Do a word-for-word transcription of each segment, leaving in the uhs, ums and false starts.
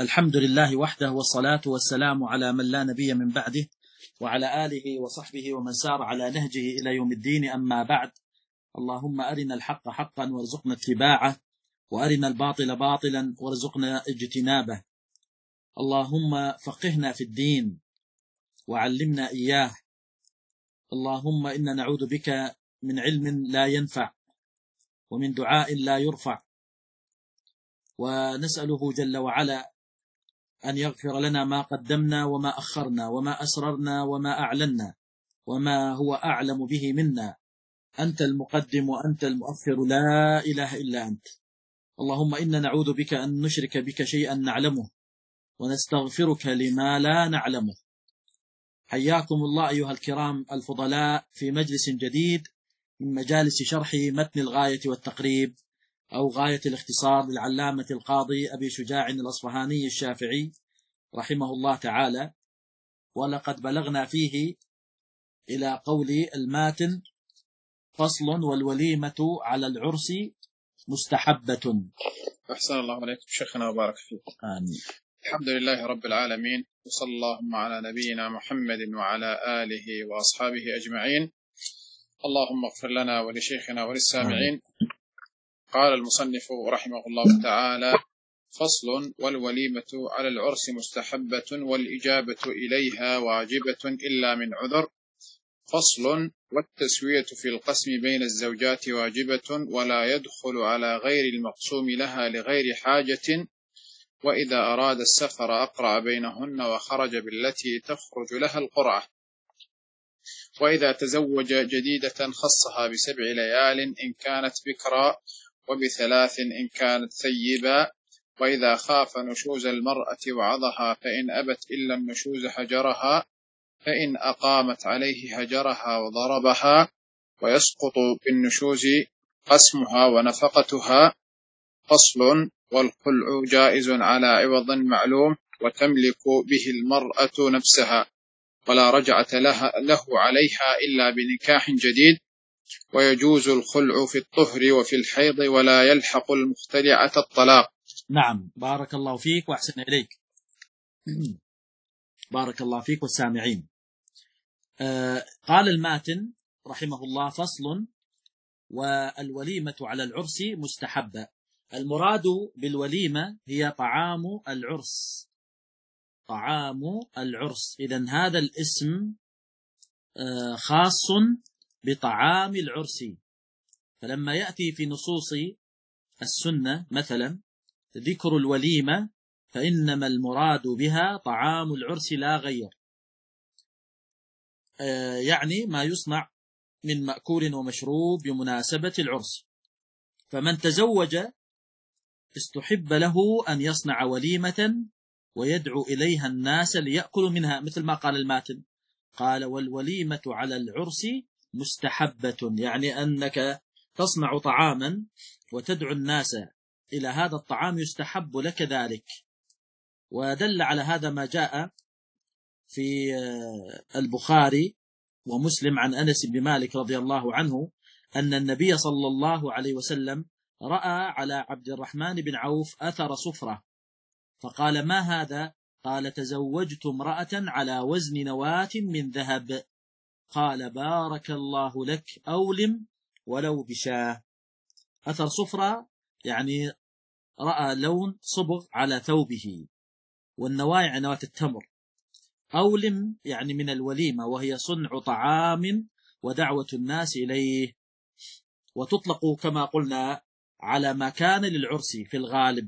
الحمد لله وحده، والصلاة والسلام على من لا نبي من بعده، وعلى آله وصحبه ومن سار على نهجه إلى يوم الدين. أما بعد، اللهم أرنا الحق حقا وارزقنا اتباعه، وأرنا الباطل باطلا وارزقنا اجتنابه. اللهم فقهنا في الدين وعلمنا إياه. اللهم إنا نعوذ بك من علم لا ينفع ومن دعاء لا يرفع، ونسأله جل وعلا أن يغفر لنا ما قدمنا وما أخرنا وما أسررنا وما أعلنا وما هو أعلم به منا. أنت المقدم وأنت المؤخر، لا إله إلا أنت. اللهم إنا نعوذ بك أن نشرك بك شيئا نعلمه ونستغفرك لما لا نعلمه. حياكم الله أيها الكرام الفضلاء في مجلس جديد من مجالس شرح متن الغاية والتقريب، أو غاية الاختصار للعلامة القاضي أبي شجاع الأصفهاني الشافعي رحمه الله تعالى. ولقد بلغنا فيه إلى قول الماتن: فصل: والوليمة على العرس مستحبة. أحسن الله عليكم شيخنا وبارك فيك. آمين. الحمد لله رب العالمين، وصلى اللهم على نبينا محمد وعلى آله وأصحابه أجمعين. اللهم اغفر لنا ولشيخنا وللسامعين. قال المصنف رحمه الله تعالى: فصل: والوليمة على العرس مستحبة، والإجابة إليها واجبة إلا من عذر. فصل: والتسوية في القسم بين الزوجات واجبة، ولا يدخل على غير المقسوم لها لغير حاجة، وإذا أراد السفر أقرع بينهن وخرج بالتي تخرج لها القرعة. وإذا تزوج جديدة خصها بسبع ليال إن كانت بكرا، وبثلاث إن كانت ثيبا. وإذا خاف نشوز المرأة وعظها، فإن أبت إلا النشوز هجرها، فإن أقامت عليه هجرها وضربها. ويسقط بالنشوز قسمها ونفقتها. فصل: والخلع جائز على عوض معلوم، وتملك به المرأة نفسها، ولا رجعة لها له عليها إلا بنكاح جديد. ويجوز الخلع في الطهر وفي الحيض، ولا يلحق المختلعة الطلاق. نعم، بارك الله فيك وأحسن إليك. بارك الله فيك والسامعين. آه قال الماتن رحمه الله: فصل: والوليمة على العرس مستحبة. المراد بالوليمة هي طعام العرس، طعام العرس. إذن هذا الاسم آه خاص بطعام العرس. فلما يأتي في نصوص السنة مثلا ذكر الوليمة، فإنما المراد بها طعام العرس لا غير، آه يعني ما يصنع من مأكول ومشروب بمناسبة العرس. فمن تزوج استحب له أن يصنع وليمة ويدعو إليها الناس ليأكلوا منها، مثل ما قال الماتن، قال: والوليمة على العرس مستحبة، يعني أنك تصنع طعاما وتدعو الناس إلى هذا الطعام، يستحب لك ذلك. ودل على هذا ما جاء في البخاري ومسلم عن أنس بن مالك رضي الله عنه أن النبي صلى الله عليه وسلم رأى على عبد الرحمن بن عوف أثر صفرة، فقال: ما هذا؟ قال: تزوجت امرأة على وزن نواة من ذهب. قال: بارك الله لك، أولم ولو بشاه. أثر صفرة يعني رأى لون صبغ على ثوبه، والنواة يعني نواة التمر. أولم يعني من الوليمة، وهي صنع طعام ودعوة الناس إليه، وتطلق كما قلنا على ما كان للعرس في الغالب،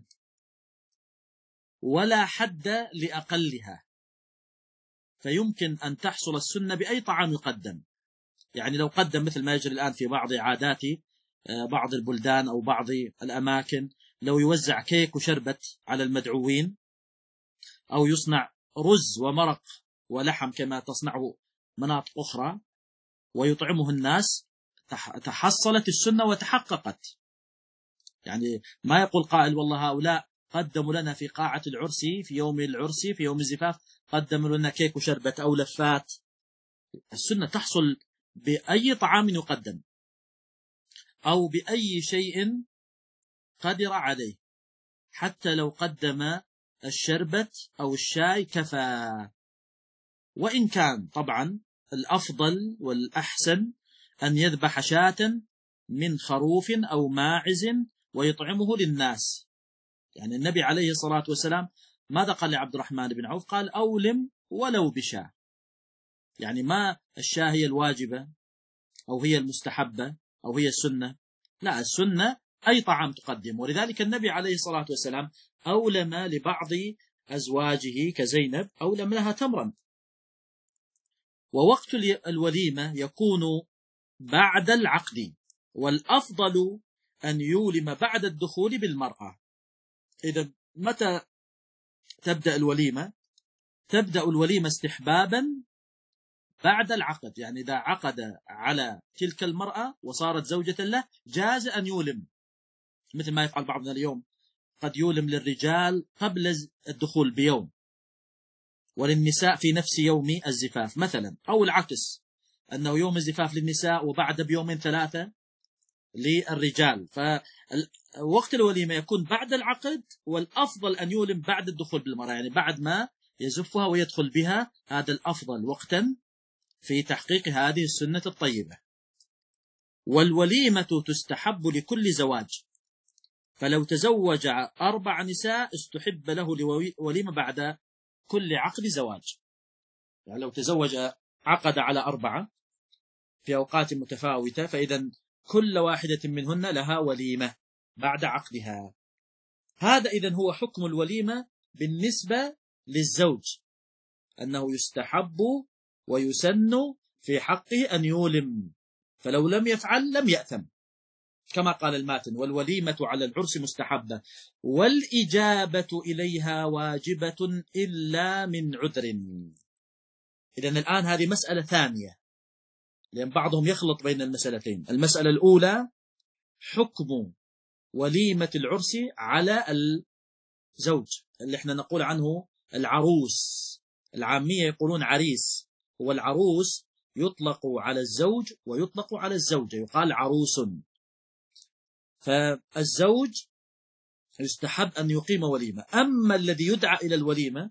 ولا حد لأقلها، فيمكن أن تحصل السنة بأي طعام يقدم. يعني لو قدم مثل ما يجري الآن في بعض عادات بعض البلدان أو بعض الأماكن، لو يوزع كيك وشربت على المدعوين، أو يصنع رز ومرق ولحم كما تصنعه مناطق أخرى ويطعمه الناس، تحصلت السنة وتحققت. يعني ما يقول قائل: والله هؤلاء قدموا لنا في قاعة العرس في يوم العرس في يوم الزفاف قدموا لنا كيك وشربت أو لفات. السنة تحصل بأي طعام يقدم أو بأي شيء قدر عليه، حتى لو قدم الشربت أو الشاي كفى. وإن كان طبعا الأفضل والأحسن أن يذبح شاة من خروف أو ماعز ويطعمه للناس. يعني النبي عليه الصلاة والسلام ماذا قال لعبد الرحمن بن عوف؟ قال أولم ولو بشاة. يعني ما الشاة هي الواجبة أو هي المستحبة أو هي السنة، لا، السنة أي طعام تقدم. ولذلك النبي عليه الصلاة والسلام أولم لبعض أزواجه كزينب أولم لها تمرا. ووقت الوليمة يكون بعد العقد، والأفضل أن يولم بعد الدخول بالمرأة. إذا متى تبدأ الوليمة؟ تبدأ الوليمة استحبابا بعد العقد. يعني إذا عقد على تلك المرأة وصارت زوجة له جاز أن يولم، مثل ما يفعل بعضنا اليوم، قد يولم للرجال قبل الدخول بيوم وللنساء في نفس يوم الزفاف مثلا، أو العكس، أنه يوم الزفاف للنساء وبعد بيومين ثلاثة للرجال. فوقت الوليمة يكون بعد العقد، والأفضل أن يولم بعد الدخول بالمرأة، يعني بعد ما يزفها ويدخل بها، هذا الأفضل وقتا في تحقيق هذه السنة الطيبة. والوليمة تستحب لكل زواج، فلو تزوج أربع نساء استحب له وليمة بعد كل عقد زواج. يعني لو تزوج عقد على أربعة في أوقات متفاوتة، فإذا كل واحدة منهن لها وليمة بعد عقدها. هذا إذن هو حكم الوليمة بالنسبة للزوج، أنه يستحب ويسن في حقه أن يولم، فلو لم يفعل لم يأثم، كما قال الماتن: والوليمة على العرس مستحبة والإجابة إليها واجبة إلا من عذر. إذن الآن هذه مسألة ثانية، لأن بعضهم يخلط بين المسألتين. المسألة الأولى حكم وليمة العرس على الزوج اللي احنا نقول عنه العروس، العامية يقولون عريس، هو العروس يطلق على الزوج ويطلق على الزوجة، يقال عروس. فالزوج يستحب أن يقيم وليمة. أما الذي يدعى إلى الوليمة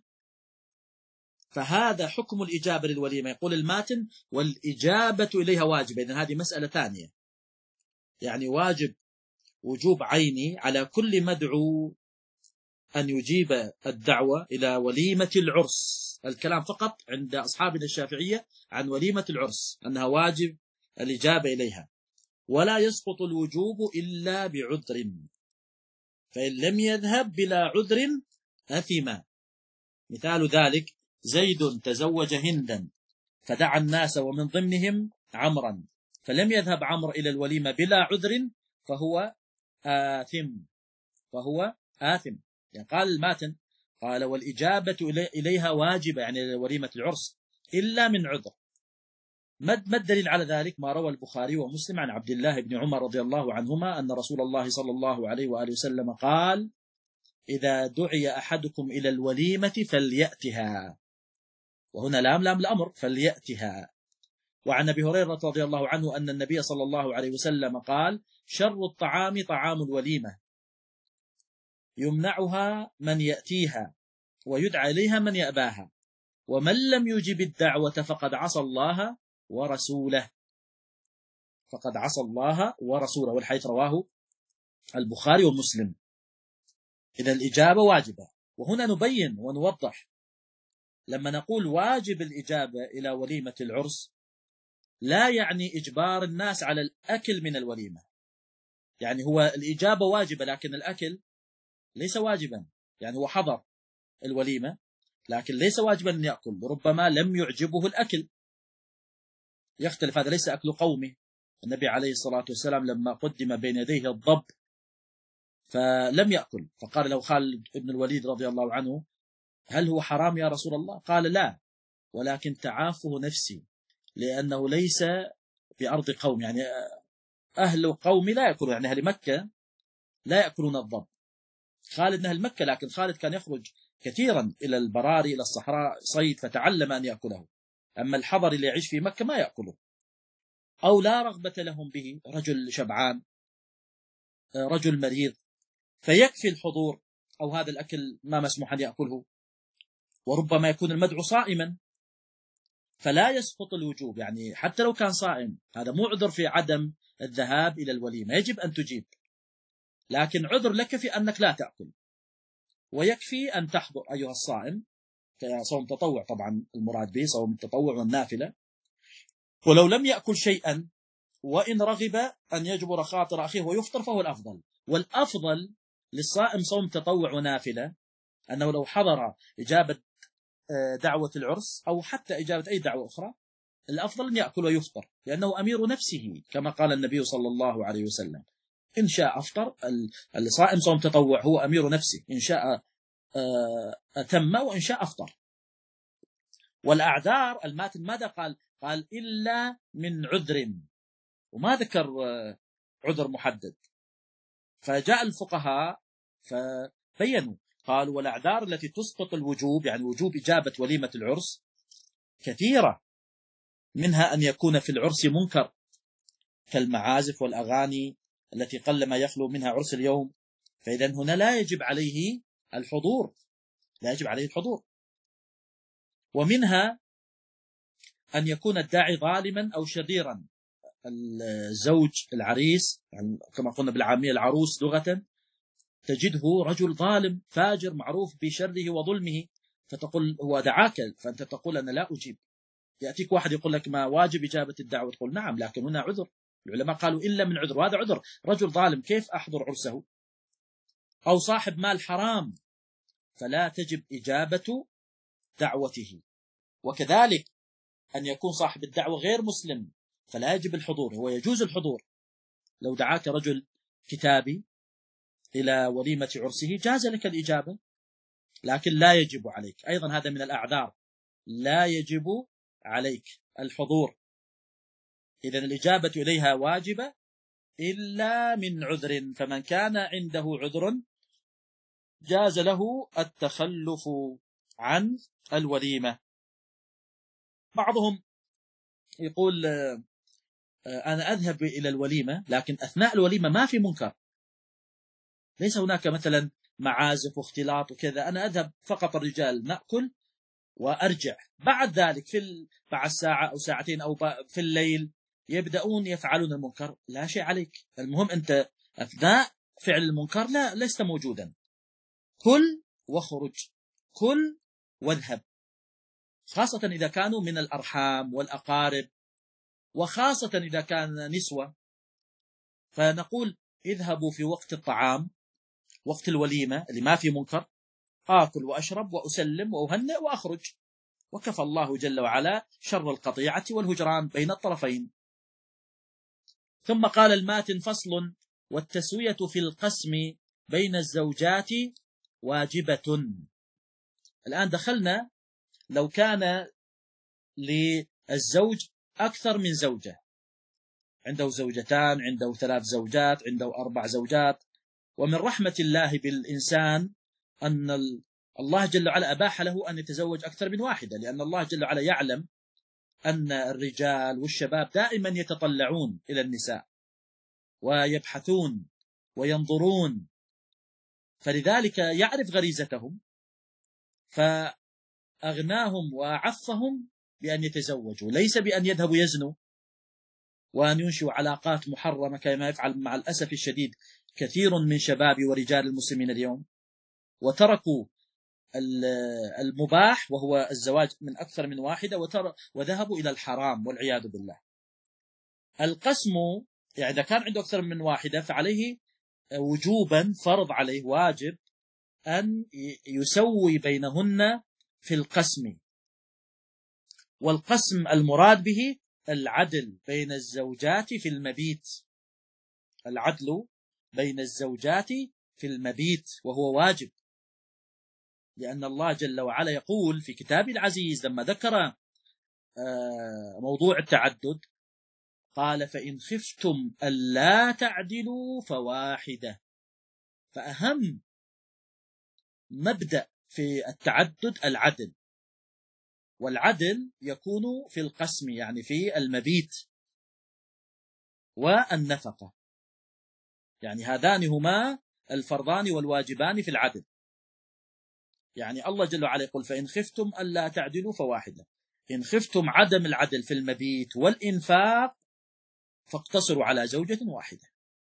فهذا حكم الإجابة للوليمة. يقول الماتن: والإجابة إليها واجبة. إذن هذه مسألة ثانية، يعني واجب وجوب عيني على كل مدعو أن يجيب الدعوة إلى وليمة العرس. الكلام فقط عند أصحابنا الشافعية عن وليمة العرس أنها واجب الإجابة إليها، ولا يسقط الوجوب إلا بعذر، فإن لم يذهب بلا عذر أثم. مثال ذلك: زيد تزوج هندا فدعا الناس ومن ضمنهم عمرا، فلم يذهب عمرو إلى الوليمة بلا عذر فهو آثم، فهو آثم. يعني قال الماتن، قال: والإجابة إليها واجبة، يعني وليمة العرس، إلا من عذر. ما الدليل على ذلك؟ ما روى البخاري ومسلم عن عبد الله بن عمر رضي الله عنهما أن رسول الله صلى الله عليه وآله وسلم قال: إذا دعي أحدكم إلى الوليمة فليأتها، وهنا لام لام الأمر، فليأتها. وعن أبي هريرة رضي الله عنه أن النبي صلى الله عليه وسلم قال: شر الطعام طعام الوليمة، يمنعها من يأتيها ويدعى إليها من يأباها، ومن لم يجب الدعوة فقد عصى الله ورسوله، فقد عصى الله ورسوله. والحديث رواه البخاري ومسلم. إذا الإجابة واجبة. وهنا نبين ونوضح، لما نقول واجب الإجابة إلى وليمة العرس لا يعني إجبار الناس على الأكل من الوليمة. يعني هو الإجابة واجبة لكن الأكل ليس واجبا، يعني هو حضر الوليمة لكن ليس واجبا أن يأكل، ربما لم يعجبه الأكل، يختلف، هذا ليس أكل قومي. النبي عليه الصلاة والسلام لما قدم بين يديه الضب فلم يأكل، فقال له خالد بن الوليد رضي الله عنه: هل هو حرام يا رسول الله؟ قال: لا، ولكن تعافه نفسي، لأنه ليس بأرض قوم، يعني أهل قوم لا يأكلون، يعني أهل مكة لا يأكلون الضب. خالد من أهل مكة، لكن خالد كان يخرج كثيرا إلى البراري إلى الصحراء صيد فتعلم أن يأكله، أما الحضر اللي يعيش في مكة ما يأكله، أو لا رغبة لهم به، رجل شبعان، رجل مريض، فيكفي الحضور أو هذا الأكل ما مسموح أن يأكله، وربما يكون المدعو صائما فلا يسقط الوجوب، يعني حتى لو كان صائم هذا مو عذر في عدم الذهاب إلى الوليمة، يجب أن تجيب، لكن عذر لك في أنك لا تأكل، ويكفي أن تحضر أيها الصائم، كصوم تطوع طبعا المراد به صوم التطوع والنافلة، ولو لم يأكل شيئا وإن رغب أن يجبر خاطر أخيه ويفطر فهو الأفضل. والأفضل للصائم صوم تطوع ونافلة أنه لو حضر إجابة دعوة العرس أو حتى إجابة أي دعوة أخرى الأفضل أن يأكل ويفطر، لأنه أمير نفسه كما قال النبي صلى الله عليه وسلم: إن شاء أفطر. الصائم صوم تطوع هو أمير نفسه، إن شاء أتم وإن شاء أفطر. والأعذار الماتن ماذا قال؟ قال إلا من عذر، وما ذكر عذر محدد. فجاء الفقهاء فبينوا قالوا والأعذار التي تسقط الوجوب، يعني وجوب إجابة وليمة العرس، كثيرة، منها أن يكون في العرس منكر كالمعازف والأغاني التي قلما يخلو منها عرس اليوم، فإذا هنا لا يجب عليه الحضور، لا يجب عليه الحضور. ومنها أن يكون الداعي ظالما أو شريرا، الزوج العريس يعني كما قلنا بالعامية العروس لغة، تجده رجل ظالم فاجر معروف بشره وظلمه، فتقول هو دعاك، فأنت تقول أنا لا أجيب. يأتيك واحد يقول لك ما واجب إجابة الدعوة، تقول نعم لكن هنا عذر. العلماء قالوا إلا من عذر، وهذا عذر. رجل ظالم كيف أحضر عرسه؟ أو صاحب مال حرام فلا تجب إجابة دعوته. وكذلك أن يكون صاحب الدعوة غير مسلم فلا يجب الحضور، هو يجوز الحضور. لو دعاك رجل كتابي إلى وليمة عرسه جاز لك الإجابة، لكن لا يجب عليك. أيضا هذا من الأعذار، لا يجب عليك الحضور. إذن الإجابة إليها واجبة إلا من عذر، فمن كان عنده عذر جاز له التخلف عن الوليمة. بعضهم يقول أنا أذهب إلى الوليمة لكن أثناء الوليمة ما في منكر، ليس هناك مثلا معازف واختلاط وكذا، أنا أذهب فقط الرجال نأكل وأرجع. بعد ذلك في بعد ساعة أو ساعتين أو في الليل يبدأون يفعلون المنكر، لا شيء عليك. المهم أنت أثناء فعل المنكر لا لست موجودا، كل وخرج، كل واذهب، خاصة إذا كانوا من الأرحام والأقارب، وخاصة إذا كان نسوة، فنقول اذهبوا في وقت الطعام، وقت الوليمة اللي ما في منكر، آكل وأشرب وأسلم وأهنئ وأخرج، وكفى الله جل وعلا شر القطيعة والهجران بين الطرفين. ثم قال الماتن: فصل: والتسوية في القسم بين الزوجات واجبة. الآن دخلنا لو كان للزوج أكثر من زوجة، عنده زوجتان، عنده ثلاث زوجات، عنده أربع زوجات، ومن رحمة الله بالإنسان أن الله جل وعلا أباح له أن يتزوج أكثر من واحدة، لأن الله جل وعلا يعلم أن الرجال والشباب دائما يتطلعون إلى النساء ويبحثون وينظرون، فلذلك يعرف غريزتهم فأغناهم وعفهم بأن يتزوجوا، ليس بأن يذهبوا يزنوا وأن ينشئوا علاقات محرمة كما يفعل مع الأسف الشديد كثير من شباب ورجال المسلمين اليوم، وتركوا المباح وهو الزواج من أكثر من واحدة وذهبوا إلى الحرام والعياذ بالله. القسم يعني إذا كان عنده أكثر من واحدة فعليه وجوبا، فرض عليه واجب أن يسوي بينهن في القسم. والقسم المراد به العدل بين الزوجات في المبيت، العدل بين الزوجات في المبيت وهو واجب، لأن الله جل وعلا يقول في كتابه العزيز لما ذكر موضوع التعدد قال: فإن خفتم ألا تعدلوا فواحدة. فأهم مبدأ في التعدد العدل، والعدل يكون في القسم يعني في المبيت والنفقة، يعني هذان هما الفرضان والواجبان في العدل. يعني الله جل وعلا يقول فإن خفتم ألا تعدلوا فواحدة، إن خفتم عدم العدل في المبيت والإنفاق فاقتصروا على زوجة واحدة.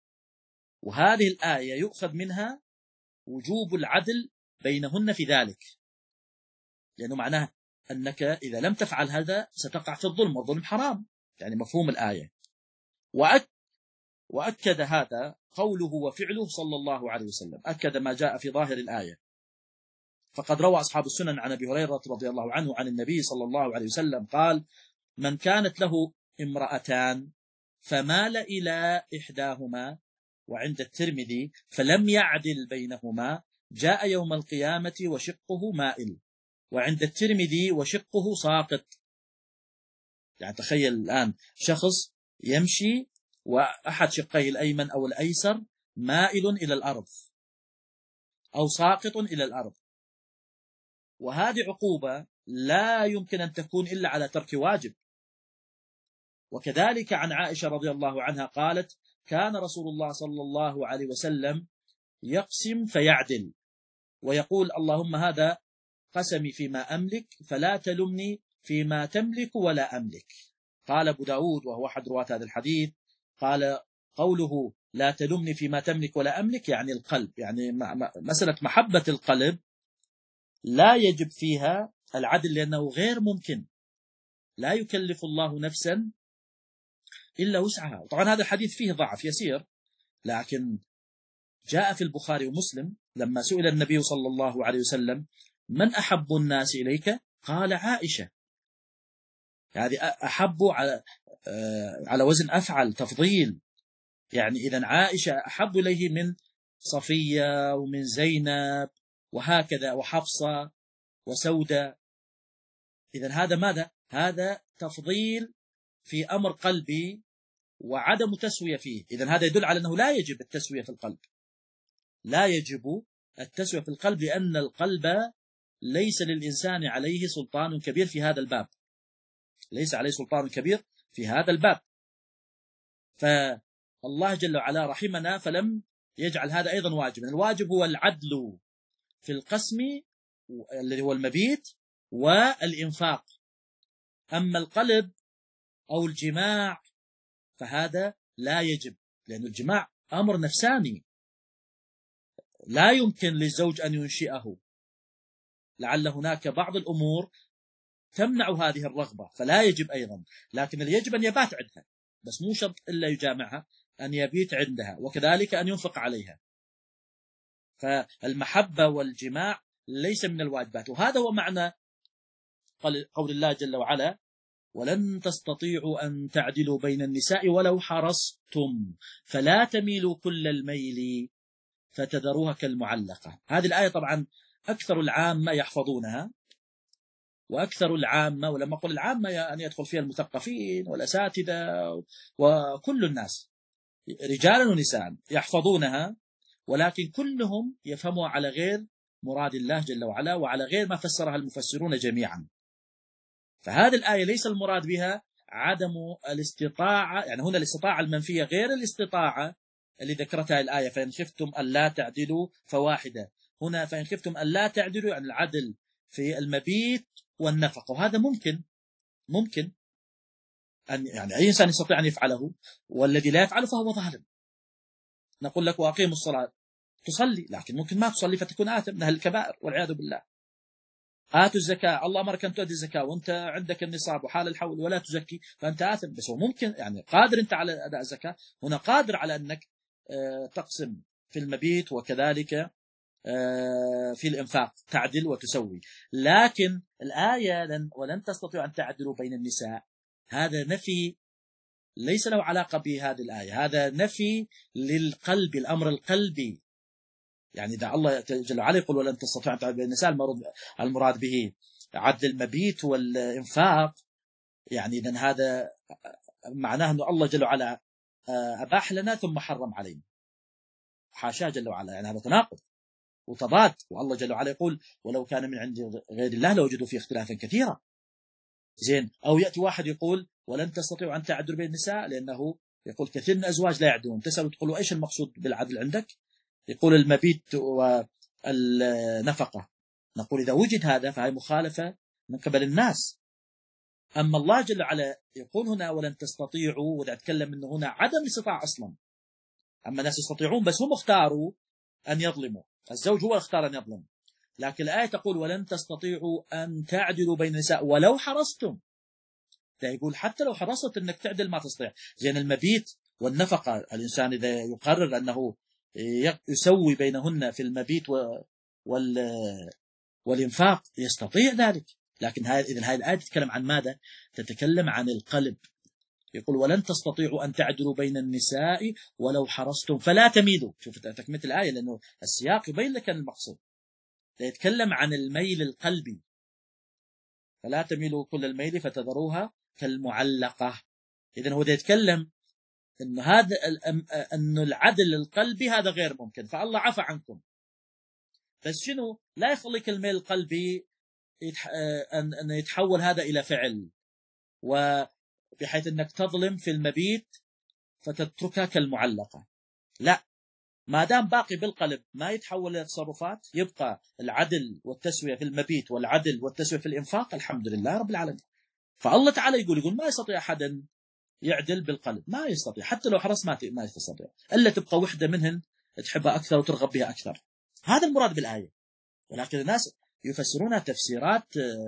وهذه الآية يؤخذ منها وجوب العدل بينهن في ذلك، لأنه معناه أنك إذا لم تفعل هذا ستقع في الظلم، والظلم حرام، يعني مفهوم الآية. وأك وأكد هذا قوله وفعله صلى الله عليه وسلم، أكد ما جاء في ظاهر الآية. فقد روى أصحاب السنن عن أبي هريرة رضي الله عنه عن النبي صلى الله عليه وسلم قال: من كانت له امرأتان فمال إلى إحداهما، وعند الترمذي فلم يعدل بينهما جاء يوم القيامة وشقه مائل، وعند الترمذي وشقه ساقط. يعني تخيل الآن شخص يمشي وأحد شقيه الأيمن أو الأيسر مائل إلى الأرض أو ساقط إلى الأرض، وهذه عقوبة لا يمكن أن تكون إلا على ترك واجب. وكذلك عن عائشة رضي الله عنها قالت: كان رسول الله صلى الله عليه وسلم يقسم فيعدل ويقول: اللهم هذا قسمي فيما أملك فلا تلمني فيما تملك ولا أملك. قال أبو داود وهو أحد رواة هذا الحديث، قال قوله لا تلمني فيما تملك ولا أملك يعني القلب، يعني مسألة محبة القلب لا يجب فيها العدل، لأنه غير ممكن، لا يكلف الله نفسا إلا وسعها. طبعا هذا الحديث فيه ضعف يسير، لكن جاء في البخاري ومسلم لما سئل النبي صلى الله عليه وسلم: من أحب الناس إليك؟ قال: عائشة. هذه أحب على على وزن أفعل، تفضيل، يعني إذن عائشة أحب إليه من صفية ومن زينب وهكذا وحفصة وسودة. إذن هذا ماذا؟ هذا تفضيل في أمر قلبي وعدم تسوية فيه. إذن هذا يدل على أنه لا يجب التسوية في القلب، لا يجب التسوية في القلب، لأن القلب ليس للإنسان عليه سلطان كبير في هذا الباب، ليس عليه سلطان كبير في هذا الباب. فالله جل وعلا رحمنا فلم يجعل هذا أيضا واجبا. الواجب هو العدل في القسم الذي هو المبيت والإنفاق. أما القلب أو الجماع فهذا لا يجب، لأن الجماع أمر نفساني لا يمكن للزوج أن ينشئه، لعل هناك بعض الأمور تمنع هذه الرغبة فلا يجب أيضا، لكن اللي يجب أن يبات عندها، بس مو شرط إلا يجامعها، أن يبيت عندها، وكذلك أن ينفق عليها. فالمحبة والجماع ليس من الواجبات. وهذا هو معنى قول الله جل وعلا: ولن تستطيعوا أن تعدلوا بين النساء ولو حرصتم فلا تميلوا كل الميل فتذروها كالمعلقة. هذه الآية طبعا أكثر العامة يحفظونها، وأكثر العامة، ولما أقول العامة يعني يدخل فيها المثقفين والأساتذة وكل الناس رجالا ونساء يحفظونها، ولكن كلهم يفهموا على غير مراد الله جل وعلا وعلى غير ما فسرها المفسرون جميعا. فهذه الآية ليس المراد بها عدم الاستطاعة، يعني هنا الاستطاعة المنفية غير الاستطاعة اللي ذكرتها الآية: فإن خفتم ألا تعدلوا فواحدة. هنا فإن خفتم ألا تعدلوا يعني العدل في المبيت والنفقة، وهذا ممكن ممكن أن يعني أي إنسان يستطيع أن يفعله، والذي لا يفعله فهو ظالم. نقول لك وأقيموا الصلاة، تصلي لكن ممكن ما تصلي فتكون آثم من أهل الكبائر والعياذ بالله. آتوا الزكاة، الله أمرك أن تؤدي الزكاة وأنت عندك النصاب وحال الحول ولا تزكي فأنت آثم، بس هو ممكن يعني قادر أنت على أداء الزكاة، هنا قادر على أنك تقسم في المبيت وكذلك في الإنفاق تعدل وتسوي. لكن الآية لن ولن تستطيعوا أن تعدلوا بين النساء، هذا نفي ليس له علاقة بهذه الآية، هذا نفي للقلب، الأمر القلبي. يعني إذا الله جل وعلا يقول ولن تستطيعوا أن تعدلوا بين النساء، المراد به عدل المبيت والإنفاق، يعني إذن هذا معناه أن الله جل وعلا أباح لنا ثم حرم علينا، حاشا جل وعلا، يعني هذا تناقض وتضاد. والله جل وعلا يقول ولو كان من عند غير الله لوجدوا فيه اختلافا كثيرا. زين، أو يأتي واحد يقول ولن تستطيعوا أن تعدلوا بين النساء، لأنه يقول كثير من الأزواج لا يعدلون. تسأل تقولوا إيش المقصود بالعدل عندك؟ يقول المبيت والنفقة. نقول إذا وجد هذا فهي مخالفة من قبل الناس. أما الله جل وعلا يقول هنا ولن تستطيعوا، وإذا أتكلم أنه هنا عدم استطاع أصلا. أما الناس يستطيعون بس هم اختاروا أن يظلموا، الزوج هو اختار أن يظلم. لكن الآية تقول ولن تستطيعوا أن تعدلوا بين النساء ولو حرصتم. لا يقول حتى لو حرصت أنك تعدل ما تستطيع. زين المبيت والنفقة، الإنسان إذا يقرر أنه يسوي بينهن في المبيت والإنفاق يستطيع ذلك. لكن إذن هذه الآية تتكلم عن ماذا؟ تتكلم عن القلب. يقول ولن تستطيعوا أن تعدلوا بين النساء ولو حرصتم فلا تميلوا. شوف تكملة الآية لأنه السياق يبين لك المقصود. يتكلم عن الميل القلبي، فلا تميلوا كل الميل فتذروها كالمعلقة. إذن هو يتكلم أن هذا أن العدل القلبي هذا غير ممكن، فالله عفى عنكم. بس شنو؟ لا يخليك الميل القلبي أن يتحول هذا إلى فعل، وبحيث أنك تظلم في المبيت فتتركها كالمعلقة. لا، ما دام باقي بالقلب ما يتحول إلى تصرفات، يبقى العدل والتسوية في المبيت والعدل والتسوية في الإنفاق، الحمد لله رب العالمين. فالله تعالى يقول يقول ما يستطيع أحد يعدل بالقلب، ما يستطيع حتى لو حرص ما ما يستطيع، إلا تبقى وحدة منهن تحبها أكثر وترغب بها أكثر. هذا المراد بالآية. ولكن الناس يفسرونها تفسيرات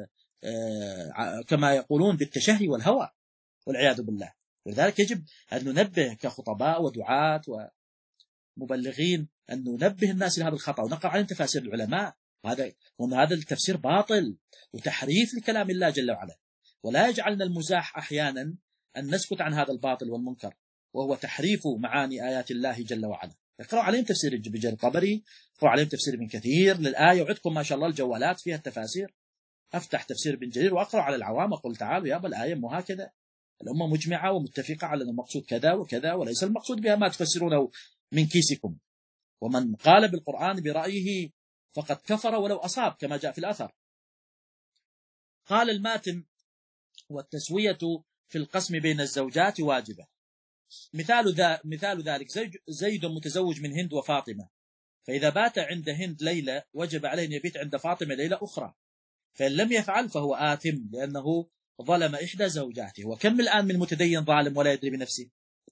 كما يقولون بالتشهي والهوى والعياذ بالله. ولذلك يجب أن ننبه كخطباء ودعاة ومبلغين أن ننبه الناس لهذا الخطأ ونقرأ عليهم تفاسير العلماء. هذا وأن هذا التفسير باطل وتحريف لكلام الله جل وعلا، ولا يجعلنا المزاح أحيانا أن نسكت عن هذا الباطل والمنكر، وهو تحريف معاني آيات الله جل وعلا. اقرأوا عليهم تفسير الجبجر الطبري، اقرأوا عليهم تفسير ابن كثير للآية، وعدكم ما شاء الله الجوالات فيها التفاسير. أفتح تفسير ابن جرير وأقرأ على العوام أقول تعالوا يابا الآية مو هكذا، الأمة مجمعة ومتفقة على أن المقصود كذا وكذا، وليس المقصود بها ما تفسرونه من كيسكم. ومن قال بالقرآن برأيه فقد كفر ولو أصاب، كما جاء في الأثر. قال الماتن والتسوية في القسم بين الزوجات واجبة. مثال ذا مثال ذلك زيد متزوج من هند وفاطمة، فإذا بات عند هند ليلة وجب عليه أن يبيت عند فاطمة ليلة أخرى، فإن لم يفعل فهو آثم لأنه ظلم إحدى زوجاته. وكم الآن من متدين ظالم ولا يدري بنفسه.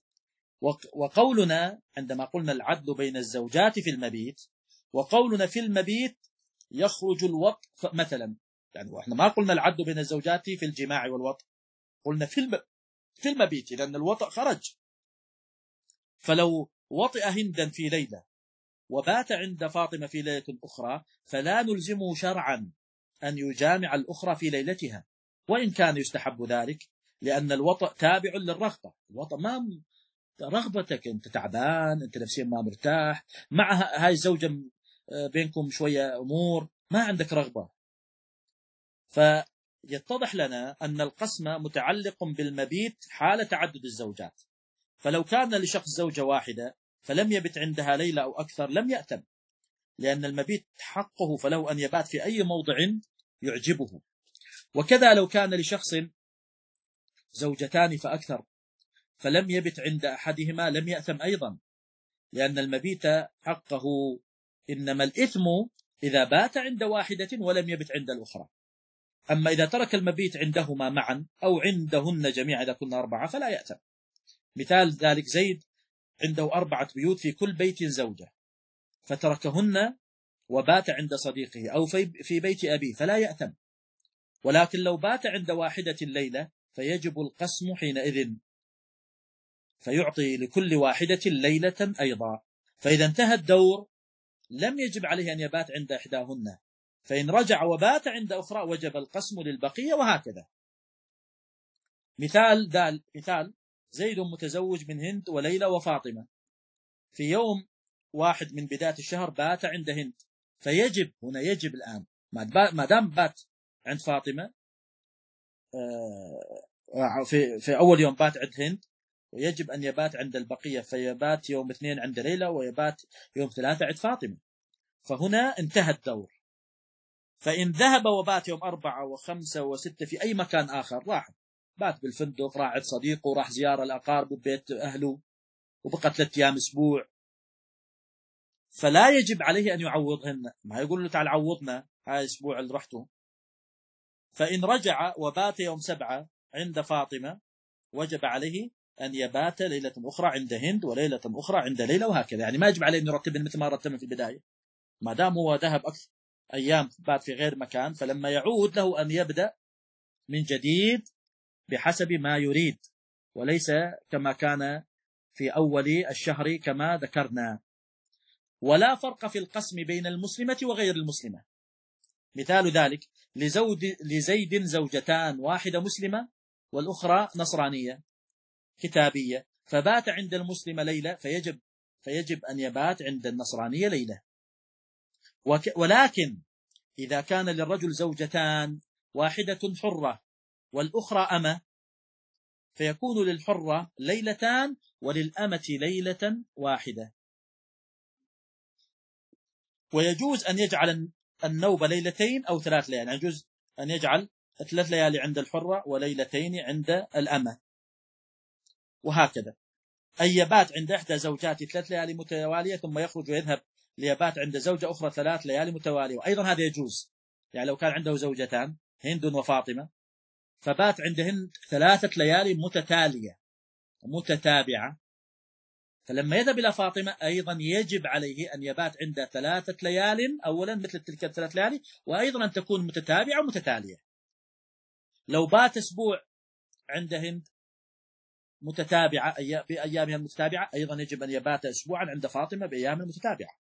وقولنا عندما قلنا العدل بين الزوجات في المبيت، وقولنا في المبيت يخرج الوطء مثلا، يعني وإحنا ما قلنا العدل بين الزوجات في الجماع والوطء، قلنا في في المبيت، لأن الوطء خرج. فلو وطئ هندا في ليلة وبات عند فاطمة في ليلة أخرى فلا نلزمه شرعا أن يجامع الأخرى في ليلتها، وإن كان يستحب ذلك، لأن الوطء تابع للرغبة. الوطء ما رغبتك، أنت تعبان، أنت نفسيا ما مرتاح، مع هاي الزوجة بينكم شوية أمور، ما عندك رغبة. فيتضح لنا أن القسم متعلق بالمبيت حال تعدد الزوجات. فلو كان لشخص زوجة واحدة فلم يبت عندها ليلة أو أكثر لم يأتم، لأن المبيت حقه، فله أن يبات في أي موضع يعجبه. وكذا لو كان لشخص زوجتان فأكثر فلم يبت عند أحدهما لم يأثم أيضا، لأن المبيت حقه، إنما الإثم إذا بات عند واحدة ولم يبت عند الأخرى. أما إذا ترك المبيت عندهما معا أو عندهن جميعا إذا كنا أربعة فلا يأثم. مثال ذلك زيد عنده أربعة بيوت في كل بيت زوجة، فتركهن وبات عند صديقه أو في بيت أبيه فلا يأثم. ولكن لو بات عند واحدة الليلة فيجب القسم حينئذ، فيعطي لكل واحدة ليلة أيضا. فإذا انتهى الدور لم يجب عليه أن يبات عند إحداهن، فإن رجع وبات عند أخرى وجب القسم للبقية، وهكذا. مثال دال مثال زيد متزوج من هند وليلى وفاطمة، في يوم واحد من بداية الشهر بات عند هند، فيجب هنا يجب الآن ما دام بات عند فاطمة في في أول يوم بات عند هند، ويجب أن يبات عند البقية، فيبات يوم اثنين عند ليلى ويبات يوم ثلاثة عند فاطمة. فهنا انتهى الدور. فإن ذهب وبات يوم أربعة وخمسة وستة في أي مكان آخر، راح بات بالفندق، راح عند صديقه، راح زيارة الأقارب ببيت أهله، وبقى ثلاثة أيام أسبوع، فلا يجب عليه أن يعوضهن. ما يقول له تعال عوضنا، هاي الأسبوع اللي رحته. فإن رجع وبات يوم سبعة عند فاطمة وجب عليه أن يبات ليلة أخرى عند هند وليلة أخرى عند ليلى، وهكذا. يعني ما يجب عليه أن يرتبهم مثل ما رتبهم في البداية، ما دام هو ذهب أكثر أيام بات في غير مكان، فلما يعود له أن يبدأ من جديد بحسب ما يريد، وليس كما كان في أول الشهر كما ذكرنا. ولا فرق في القسم بين المسلمة وغير المسلمة. مثال ذلك لزوج لزيد زوجتان، واحدة مسلمة والأخرى نصرانية كتابية، فبات عند المسلمة ليلة، فيجب فيجب أن يبات عند النصرانية ليلة. ولكن إذا كان للرجل زوجتان، واحدة حرة والأخرى أمة، فيكون للحرة ليلتان وللأمة ليلة واحدة. ويجوز أن يجعل النوبة ليلتين أو ثلاث ليالي، يعني يجوز أن يجعل ثلاث ليالي عند الحرة وليلتين عند الأمة، وهكذا. أي يبات عند إحدى زوجاته ثلاث ليالي متوالية ثم يخرج ويذهب ليبات عند زوجة أخرى ثلاث ليالي متوالية، وأيضا هذا يجوز. يعني لو كان عنده زوجتان هند وفاطمة، فبات عند هند ثلاثة ليالي متتالية متتابعة، فلما يذهب إلى فاطمة أيضا يجب عليه أن يبات عند ثلاثة ليال أولا مثل تلك الثلاث ليالي، وأيضا أن تكون متتابعة متتالية. لو بات أسبوع عند هند متتابعة بأيامها المتتابعة، أيضا يجب أن يبات أسبوعا عند فاطمة بأيام المتتابعة.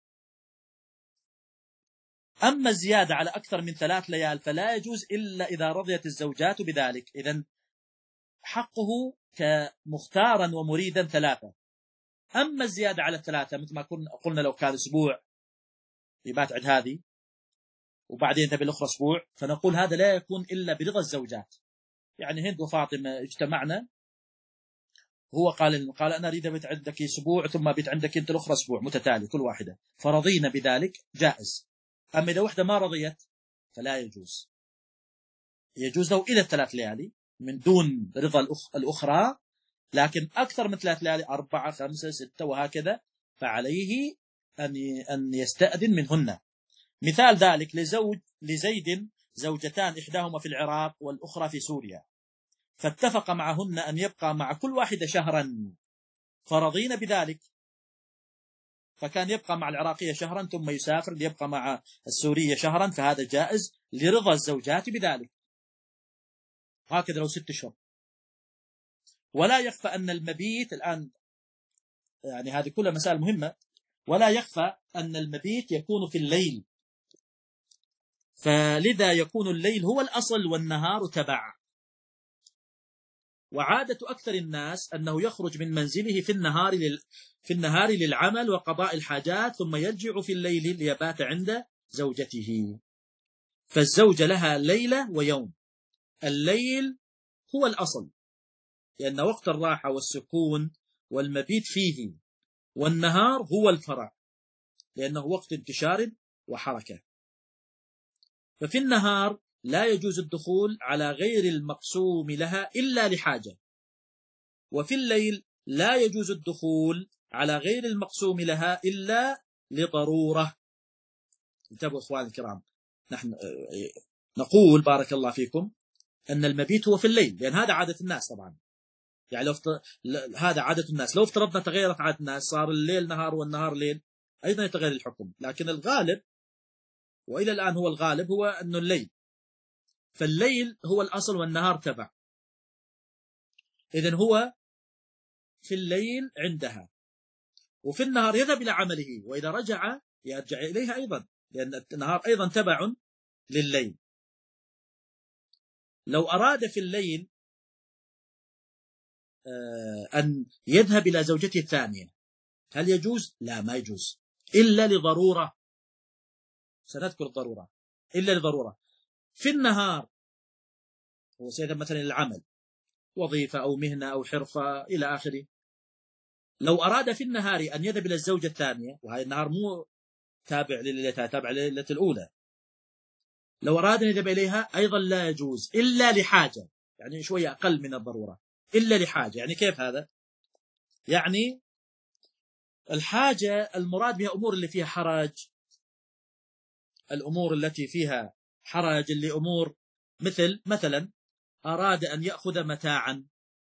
أما الزيادة على أكثر من ثلاث ليال فلا يجوز إلا إذا رضيت الزوجات بذلك. إذن حقه كمختارا ومريدا ثلاثة. أما الزيادة على الثلاثة مثل ما قلنا لو كان أسبوع يبات عند هذه وبعدين يذهب الأخرى أسبوع، فنقول هذا لا يكون إلا برضا الزوجات. يعني هند وفاطمة اجتمعنا، هو قال قال أنا أريد بيت عندك أسبوع ثم بيت عندك أنت الأخرى أسبوع متتالي كل واحدة، فرضينا بذلك جائز. أما إذا وحدة ما رضيت فلا يجوز. يجوز له إلى الثلاث ليالي من دون رضا الأخ... الأخرى، لكن أكثر من ثلاث ليالي أربعة خمسة ستة وهكذا فعليه أن أن يستأذن منهن. مثال ذلك لزوج لزيد زوجتان، إحداهما في العراق والأخرى في سوريا، فاتفق معهن أن يبقى مع كل واحدة شهرا، فرضين بذلك، فكان يبقى مع العراقية شهرا ثم يسافر ليبقى مع السورية شهرا، فهذا جائز لرضا الزوجات بذلك. هكذا لو ست شهور. ولا يخفى أن المبيت الآن، يعني هذه كلها مسائل مهمة، ولا يخفى أن المبيت يكون في الليل، فلذا يكون الليل هو الأصل والنهار تبع. وعادة أكثر الناس أنه يخرج من منزله في النهار لل... في النهار للعمل وقضاء الحاجات، ثم يرجع في الليل ليبات عند زوجته. فالزوجة لها ليلة ويوم، الليل هو الأصل لأن وقت الراحة والسكون والمبيت فيه، والنهار هو الفرع لأنه وقت انتشار وحركة. ففي النهار لا يجوز الدخول على غير المقسوم لها إلا لحاجة، وفي الليل لا يجوز الدخول على غير المقسوم لها إلا لضرورة. انتبهوا أخواني الكرام، نحن نقول بارك الله فيكم أن المبيت هو في الليل، لأن هذا عادة الناس طبعا. يعني لو افت... هذا عادة الناس، لو افترضنا تغيرت عادة الناس صار الليل نهار والنهار ليل أيضا يتغير الحكم، لكن الغالب وإلى الآن هو الغالب هو أنه الليل، فالليل هو الأصل والنهار تبع. إذن هو في الليل عندها، وفي النهار يذهب إلى عمله، وإذا رجع يرجع إليها أيضا، لأن النهار أيضا تبع لليل. لو أراد في الليل أن يذهب إلى زوجته الثانية هل يجوز؟ لا، ما يجوز إلا لضرورة، سنذكر الضرورة، إلا لضرورة. في النهار هو سيذهب مثلا العمل، وظيفة أو مهنة أو حرفة إلى آخره. لو أراد في النهار أن يذهب إلى الزوجة الثانية، وهذا النهار مو تابع لليلتها، تابع لليلة الأولى، لو أراد أن يذهب إليها أيضا لا يجوز إلا لحاجة، يعني شوية أقل من الضرورة، إلا لحاجة. يعني كيف هذا؟ يعني الحاجة المراد بها أمور اللي فيها حرج، الأمور التي فيها حرج، اللي أمور مثل مثلا أراد أن يأخذ متاعا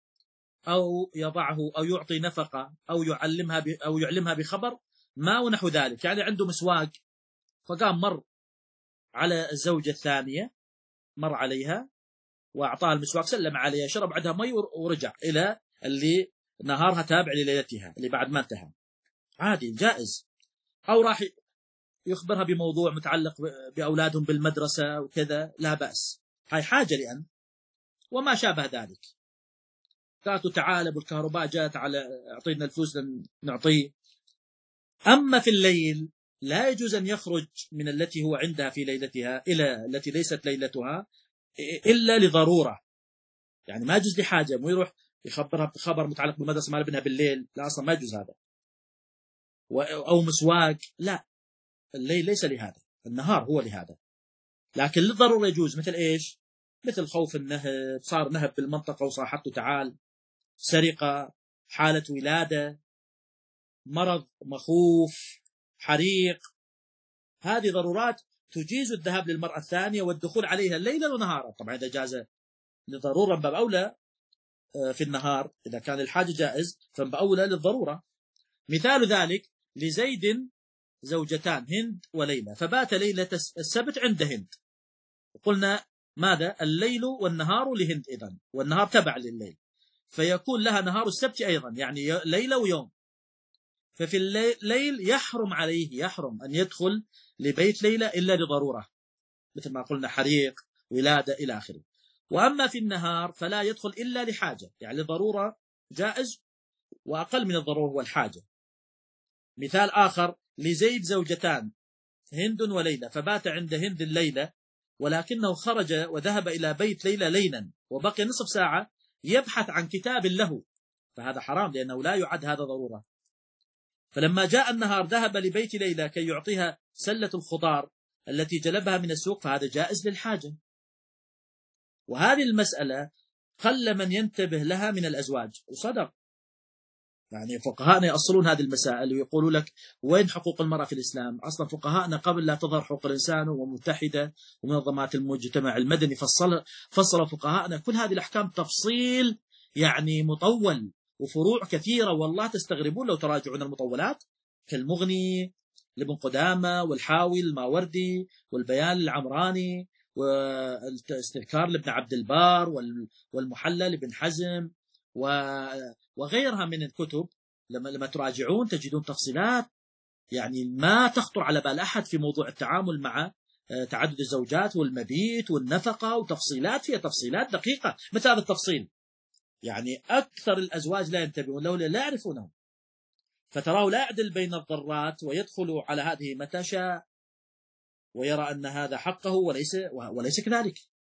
أو يضعه أو يعطي نفقة أو يعلمها أو يعلمها بخبر ما ونحو ذلك. يعني عنده مسواق فقام مر على الزوجة الثانية، مر عليها وأعطاها المسواق، سلم عليها، شرب عندها مي ورجع إلى اللي نهارها تابع لليلتها اللي بعد ما انتهى، عادي جائز. أو راح يخبرها بموضوع متعلق بأولادهم بالمدرسة وكذا، لا بأس، هاي حاجة لأن وما شابه ذلك. قالت تعال ابو الكهرباء جاءت على اعطينا الفلوس نعطيه. اما في الليل لا يجوز ان يخرج من التي هو عندها في ليلتها الى التي ليست ليلتها الا لضروره، يعني ما يجوز لحاجه، مو يروح يخبرها بخبر متعلق بالمدرسه مال ابنها بالليل، لا اصلا ما يجوز هذا. او مسواق، لا، الليل ليس لهذا، النهار هو لهذا. لكن للضروره يجوز، مثل ايش؟ مثل خوف النهب، صار نهب بالمنطقه وصاحبته تعال، سرقة، حالة ولادة، مرض مخوف، حريق، هذه ضرورات تجيز الذهاب للمرأة الثانية والدخول عليها ليلا ونهارا. طبعا إذا جاز لضرورة باب أولى في النهار، إذا كان الحاجة جائز فباب أولى للضرورة. مثال ذلك لزيد زوجتان هند وليلى، فبات ليلة السبت عند هند، قلنا ماذا؟ الليل والنهار لهند إذن، والنهار تبع لليل، فيكون لها نهار السبت أيضا، يعني ليلة ويوم. ففي الليل يحرم عليه يحرم أن يدخل لبيت ليلى إلا لضرورة، مثل ما قلنا حريق، ولادة، إلى آخره. وأما في النهار فلا يدخل إلا لحاجة، يعني ضرورة جائز، وأقل من الضرورة هو الحاجة. مثال آخر لزيد زوجتان هند وليلى، فبات عند هند الليلة، ولكنه خرج وذهب إلى بيت ليلى ليلا وبقي نصف ساعة يبحث عن كتاب له، فهذا حرام لأنه لا يعد هذا ضرورة. فلما جاء النهار ذهب لبيت ليلى كي يعطيها سلة الخضار التي جلبها من السوق، فهذا جائز للحاجة. وهذه المسألة قل من ينتبه لها من الأزواج، وصدق يعني فقهاءنا يأصلون هذه المسائل ويقولوا لك وين حقوق المرأة في الإسلام. أصلا فقهاءنا قبل لا تظهر حقوق الإنسان ومتحدة ومنظمات المجتمع المدني فصل فصل فقهاءنا كل هذه الأحكام تفصيل يعني مطول، وفروع كثيرة، والله تستغربون لو تراجعون المطولات كالمغني لابن قدامة والحاوي الماوردي والبيان العمراني والاستذكار لابن عبد البار والمحلى لابن حزم وغيرها من الكتب. لما لما تراجعون تجدون تفصيلات يعني ما تخطر على بال أحد في موضوع التعامل مع تعدد الزوجات والمبيت والنفقة، وتفصيلات فيها تفصيلات دقيقة. مثل هذا التفصيل يعني أكثر الأزواج لا ينتبهون له، لا يعرفونه، فتراه لا يعدل بين الضرات ويدخل على هذه متى شاء ويرى أن هذا حقه وليس وليس كذلك.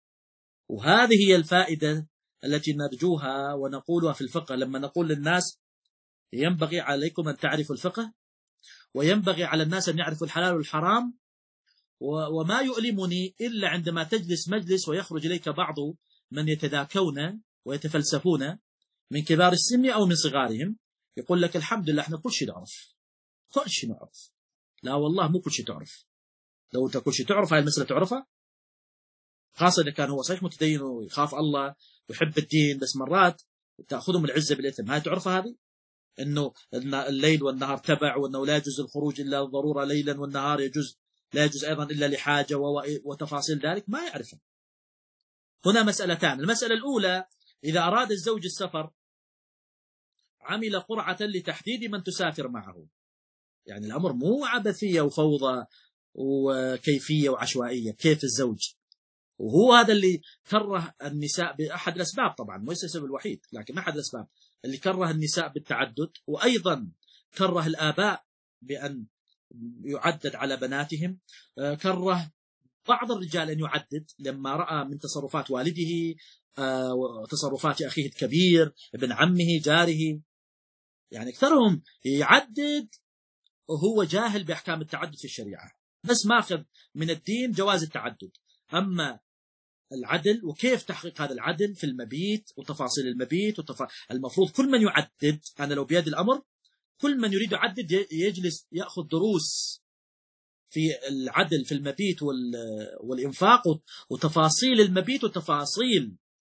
وهذه هي الفائدة التي نرجوها ونقولها في الفقه، لما نقول للناس ينبغي عليكم أن تعرفوا الفقه، وينبغي على الناس أن يعرفوا الحلال والحرام. وما يؤلمني إلا عندما تجلس مجلس ويخرج إليك بعض من يتذاكون ويتفلسفون من كبار السن أو من صغارهم، يقول لك الحمد لله احنا كل شيء نعرف، كل شيء نعرف. لا والله مو كل شيء تعرف. لو انت كل شيء تعرف هاي المسألة تعرفها، خاصة إذا كان هو صحيح متدين ويخاف الله ويحب الدين، بس مرات تأخذهم العزة بالإثم، هاي تعرفها هذه؟ إنه الليل والنهار تبع، وأنه لا يجوز الخروج إلا ضرورة ليلا، والنهار يجوز لا يجوز أيضا إلا لحاجة وتفاصيل ذلك ما يعرفها. هنا مسألتان. المسألة الأولى إذا أراد الزوج السفر عمل قرعة لتحديد من تسافر معه، يعني الأمر مو عبثية وفوضى وكيفية وعشوائية كيف الزوج. وهو هذا اللي كره النساء بأحد الأسباب، طبعا مو السبب الوحيد لكن أحد الأسباب اللي كره النساء بالتعدد، وأيضا كره الآباء بأن يعدد على بناتهم، كره بعض الرجال أن يعدد لما رأى من تصرفات والده وتصرفات أخيه الكبير ابن عمه جاره، يعني أكثرهم يعدد وهو جاهل بأحكام التعدد في الشريعة، بس ماخذ من الدين جواز التعدد. أما العدل وكيف تحقيق هذا العدل في المبيت وتفاصيل المبيت وتفا... المفروض كل من يعدد، أنا لو بيد الأمر كل من يريد يعدد يجلس يأخذ دروس في العدل في المبيت والإنفاق وتفاصيل المبيت وتفاصيل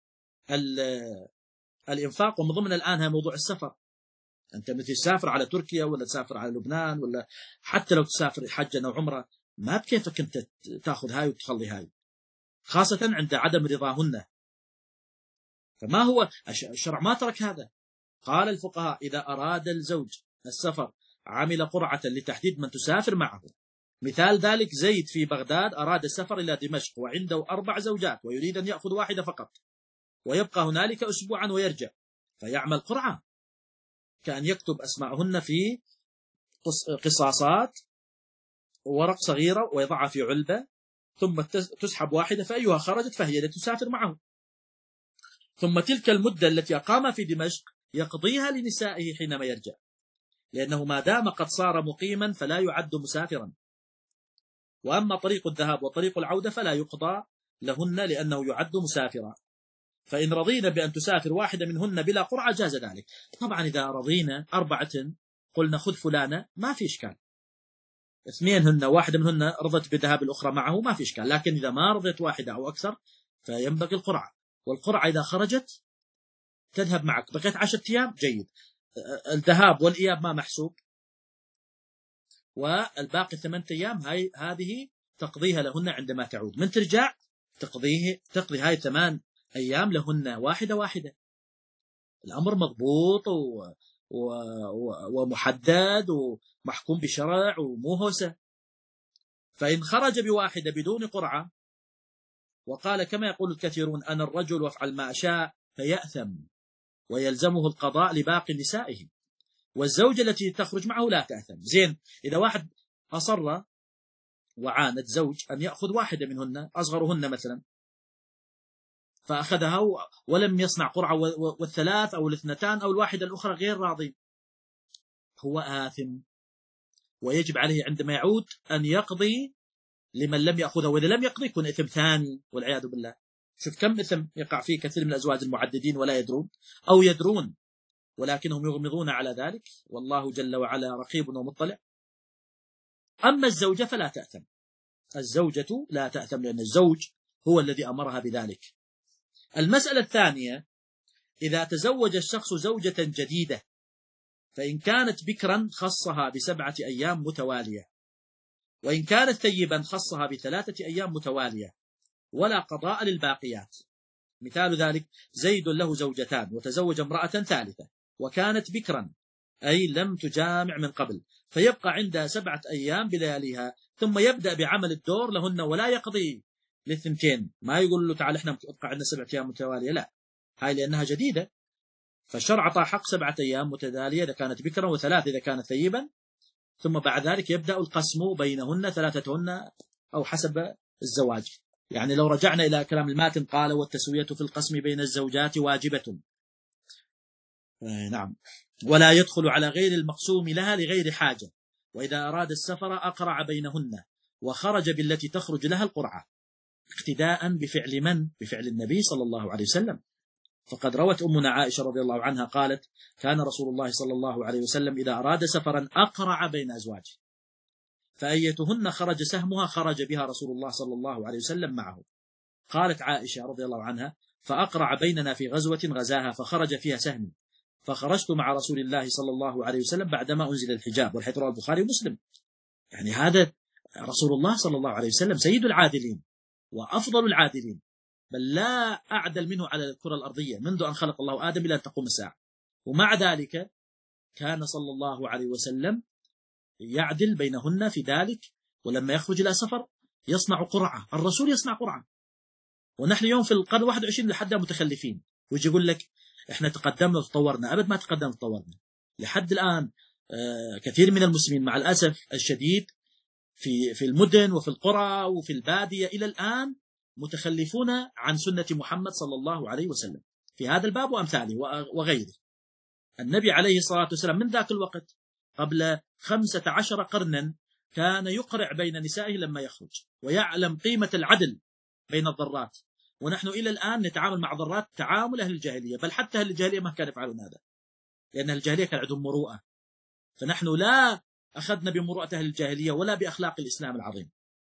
الإنفاق. ومن ضمن الآن هي موضوع السفر. أنت مثل تسافر على تركيا ولا تسافر على لبنان، ولا حتى لو تسافر حجا أو عمرة، ما بكيفك أنت تأخذ هاي وتخلي هاي، خاصة عند عدم رضاهن. فما هو الشرع ما ترك هذا. قال الفقهاء إذا أراد الزوج السفر عمل قرعة لتحديد من تسافر معه. مثال ذلك زيد في بغداد أراد السفر إلى دمشق وعنده أربع زوجات ويريد أن يأخذ واحدة فقط ويبقى هنالك أسبوعا ويرجع، فيعمل قرعة كأن يكتب أسماءهن في قصاصات ورق صغيرة ويضعها في علبة، ثم تسحب واحدة فأيها خرجت فهي التي تسافر معه. ثم تلك المدة التي أقامها في دمشق يقضيها لنسائه حينما يرجع، لأنه ما دام قد صار مقيما فلا يعد مسافرا. وأما طريق الذهاب وطريق العودة فلا يقضى لهن لأنه يعد مسافرا. فإن رضينا بأن تسافر واحدة منهن بلا قرعة جاز ذلك. طبعا إذا رضينا أربعة قلنا خذ فلانة ما في إشكال، اثنين هن واحدة منهن رضت بذهاب الأخرى معه ما في إشكال. لكن إذا ما رضيت واحدة أو أكثر فينبغي القرعة. والقرعة إذا خرجت تذهب معك، بقيت عشرة أيام جيد، الذهاب والإياب ما محسوب، والباقي ثمانية أيام هاي هذه تقضيها لهن عندما تعود. من ترجع تقضيه تقضي هاي ثمان أيام لهن واحدة واحدة. الأمر مضبوط و... و... و... ومحدد ومحكوم بشرع ومو هوسة. فإن خرج بواحدة بدون قرعة وقال كما يقول الكثيرون أنا الرجل وافعل ما أشاء فيأثم ويلزمه القضاء لباقي نسائه، والزوجة التي تخرج معه لا تأثم. زين، إذا واحد أصر وعاند زوج أن يأخذ واحدة منهن أصغرهن مثلا فأخذها ولم يصنع قرعة والثلاث أو الاثنتان أو الواحدة الأخرى غير راضي، هو آثم ويجب عليه عندما يعود أن يقضي لمن لم يأخذها، وإذا لم يقضي يكون إثم ثاني والعياذ بالله. شوف كم إثم يقع فيه كثير من الأزواج المعددين ولا يدرون، أو يدرون ولكنهم يغمضون على ذلك، والله جل وعلا رقيب ومطلع. أما الزوجة فلا تأثم، الزوجة لا تأثم لأن الزوج هو الذي أمرها بذلك. المسألة الثانية إذا تزوج الشخص زوجة جديدة فإن كانت بكرا خصها بسبعة أيام متوالية، وإن كانت ثيبا خصها بثلاثة أيام متوالية ولا قضاء للباقيات. مثال ذلك زيد له زوجتان وتزوج امرأة ثالثة وكانت بكرا أي لم تجامع من قبل، فيبقى عندها سبعة أيام بلياليها ثم يبدأ بعمل الدور لهن ولا يقضي للثنتين. ما يقول له تعال احنا متبقى عندنا سبعة أيام متوالية، لا، هاي لأنها جديدة، فالشرع أعطى حق سبعة أيام متتالية إذا كانت بكرا وثلاث إذا كانت ثيبا، ثم بعد ذلك يبدأ القسم بينهن ثلاثتهن أو حسب الزواج. يعني لو رجعنا إلى كلام الماتن قال والتسوية في القسم بين الزوجات واجبة، نعم، ولا يدخل على غير المقسوم لها لغير حاجة. وإذا أراد السفر أقرع بينهن وخرج بالتي تخرج لها القرعة اقتداء بفعل من؟ بفعل النبي صلى الله عليه وسلم. فقد روت أمنا عائشة رضي الله عنها قالت كان رسول الله صلى الله عليه وسلم إذا أراد سفرا أقرع بين أزواجه، فأيتهن خرج سهمها خرج بها رسول الله صلى الله عليه وسلم معه. قالت عائشة رضي الله عنها فأقرع بيننا في غزوة غزاها فخرج فيها سهمي، فخرجت مع رسول الله صلى الله عليه وسلم بعدما أنزل الحجاب، والحديث رواه البخاري ومسلم. يعني هذا رسول الله صلى الله عليه وسلم سيد العادلين وأفضل العادلين، بل لا أعدل منه على الكرة الأرضية منذ أن خلق الله آدم إلى أن تقوم الساعة. ومع ذلك كان صلى الله عليه وسلم يعدل بينهن في ذلك، ولما يخرج إلى سفر يصنع قرعة، الرسول يصنع قرعة. ونحن اليوم في القرن الواحد والعشرين لحد متخلفين، ويجي يقول لك إحنا تقدمنا وتطورنا. أبد ما تقدمنا وتطورنا لحد الآن. آه كثير من المسلمين مع الأسف الشديد في في المدن وفي القرى وفي البادية إلى الآن متخلفون عن سنة محمد صلى الله عليه وسلم في هذا الباب وأمثاله وغيره. النبي عليه الصلاة والسلام من ذاك الوقت قبل خمسة عشر قرنا كان يقرع بين نسائه لما يخرج، ويعلم قيمة العدل بين الضرات. ونحن إلى الآن نتعامل مع ضرات تعامل أهل الجاهلية، بل حتى أهل الجاهلية ما كانوا يفعلون هذا، لأن أهل الجاهلية كان عندهم مروءة. فنحن لا أخذنا بمروءة أهل الجاهلية ولا بأخلاق الإسلام العظيم.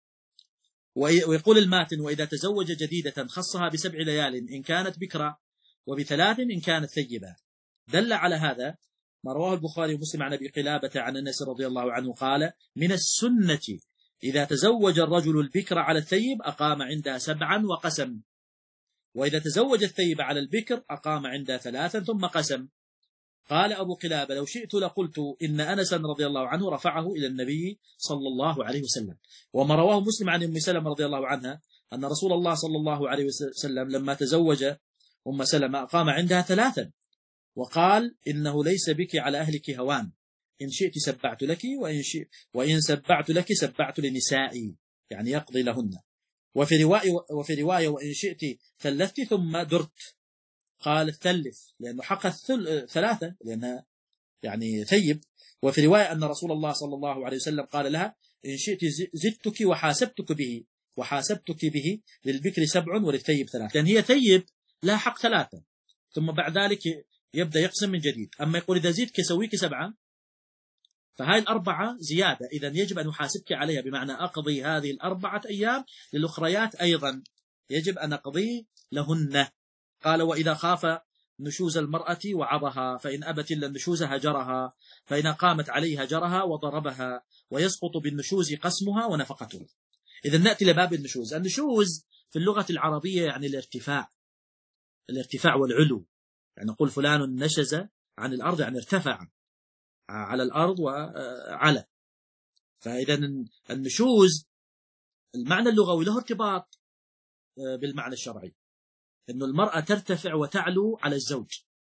ويقول الماتن: وإذا تزوج جديدة خصها بسبع ليال إن كانت بكرة، وبثلاث إن كانت ثيبة. دل على هذا ما رواه البخاري ومسلم عن أبي قلابة عن أنس رضي الله عنه قال: من السنة إذا تزوج الرجل البكر على الثيب أقام عندها سبعا وقسم، وإذا تزوج الثيب على البكر أقام عندها ثلاثا ثم قسم. قال أبو قلابة: لو شئت لقلت إن أنسا رضي الله عنه رفعه إلى النبي صلى الله عليه وسلم. وما رواه مسلم عن أم سلمة رضي الله عنها أن رسول الله صلى الله عليه وسلم لما تزوج أم سلمة أقام عندها ثلاثا، وقال: إنه ليس بك على أهلك هوان، إن شئت سبعت لك، وإن, شئت وإن سبعت لك سبعت لنسائي، يعني يقضي لهن. وفي رواية, وفي رواية وإن شئت ثلثت ثم درت، قال الثلث لأنه حق ثلاثة لأنها يعني ثيب. وفي رواية أن رسول الله صلى الله عليه وسلم قال لها: إن شئت زدتك وحاسبتك به وحاسبتك به للبكر سبع وللثيب ثلاث، لأن هي ثيب لها حق ثلاثة، ثم بعد ذلك يبدأ يقسم من جديد. أما يقول إذا زدت كسويك سبعة، فهاي الأربعة زيادة، إذن يجب أن أحاسبك عليها، بمعنى أقضي هذه الأربعة أيام للأخريات أيضا يجب أن أقضي لهن. قال: وإذا خاف نشوز المرأة وعظها، فإن أبت إلا النشوز هجرها، فإن قامت عليه هجرها وضربها، ويسقط بالنشوز قسمها ونفقته. إذن نأتي لباب النشوز. النشوز في اللغة العربية يعني الارتفاع، الارتفاع والعلو، يعني نقول فلان نشز عن الأرض، يعني ارتفع على الأرض وعلى. فإذا النشوز المعنى اللغوي له ارتباط بالمعنى الشرعي، إنه المرأة ترتفع وتعلو على الزوج،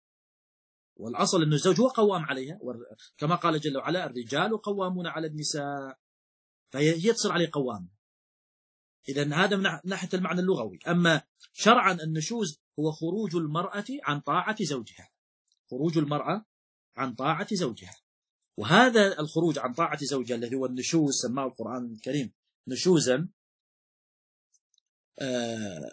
والأصل أنه الزوج هو قوام عليها، كما قال جل وعلا: الرجال قوامون على النساء، فهي تصير عليه قوام. إذن هذا من ناحية المعنى اللغوي. أما شرعا النشوز هو خروج المرأة عن طاعة زوجها، خروج المرأة عن طاعة زوجها. وهذا الخروج عن طاعة زوجها الذي هو النشوز سماه القرآن الكريم نشوزا آه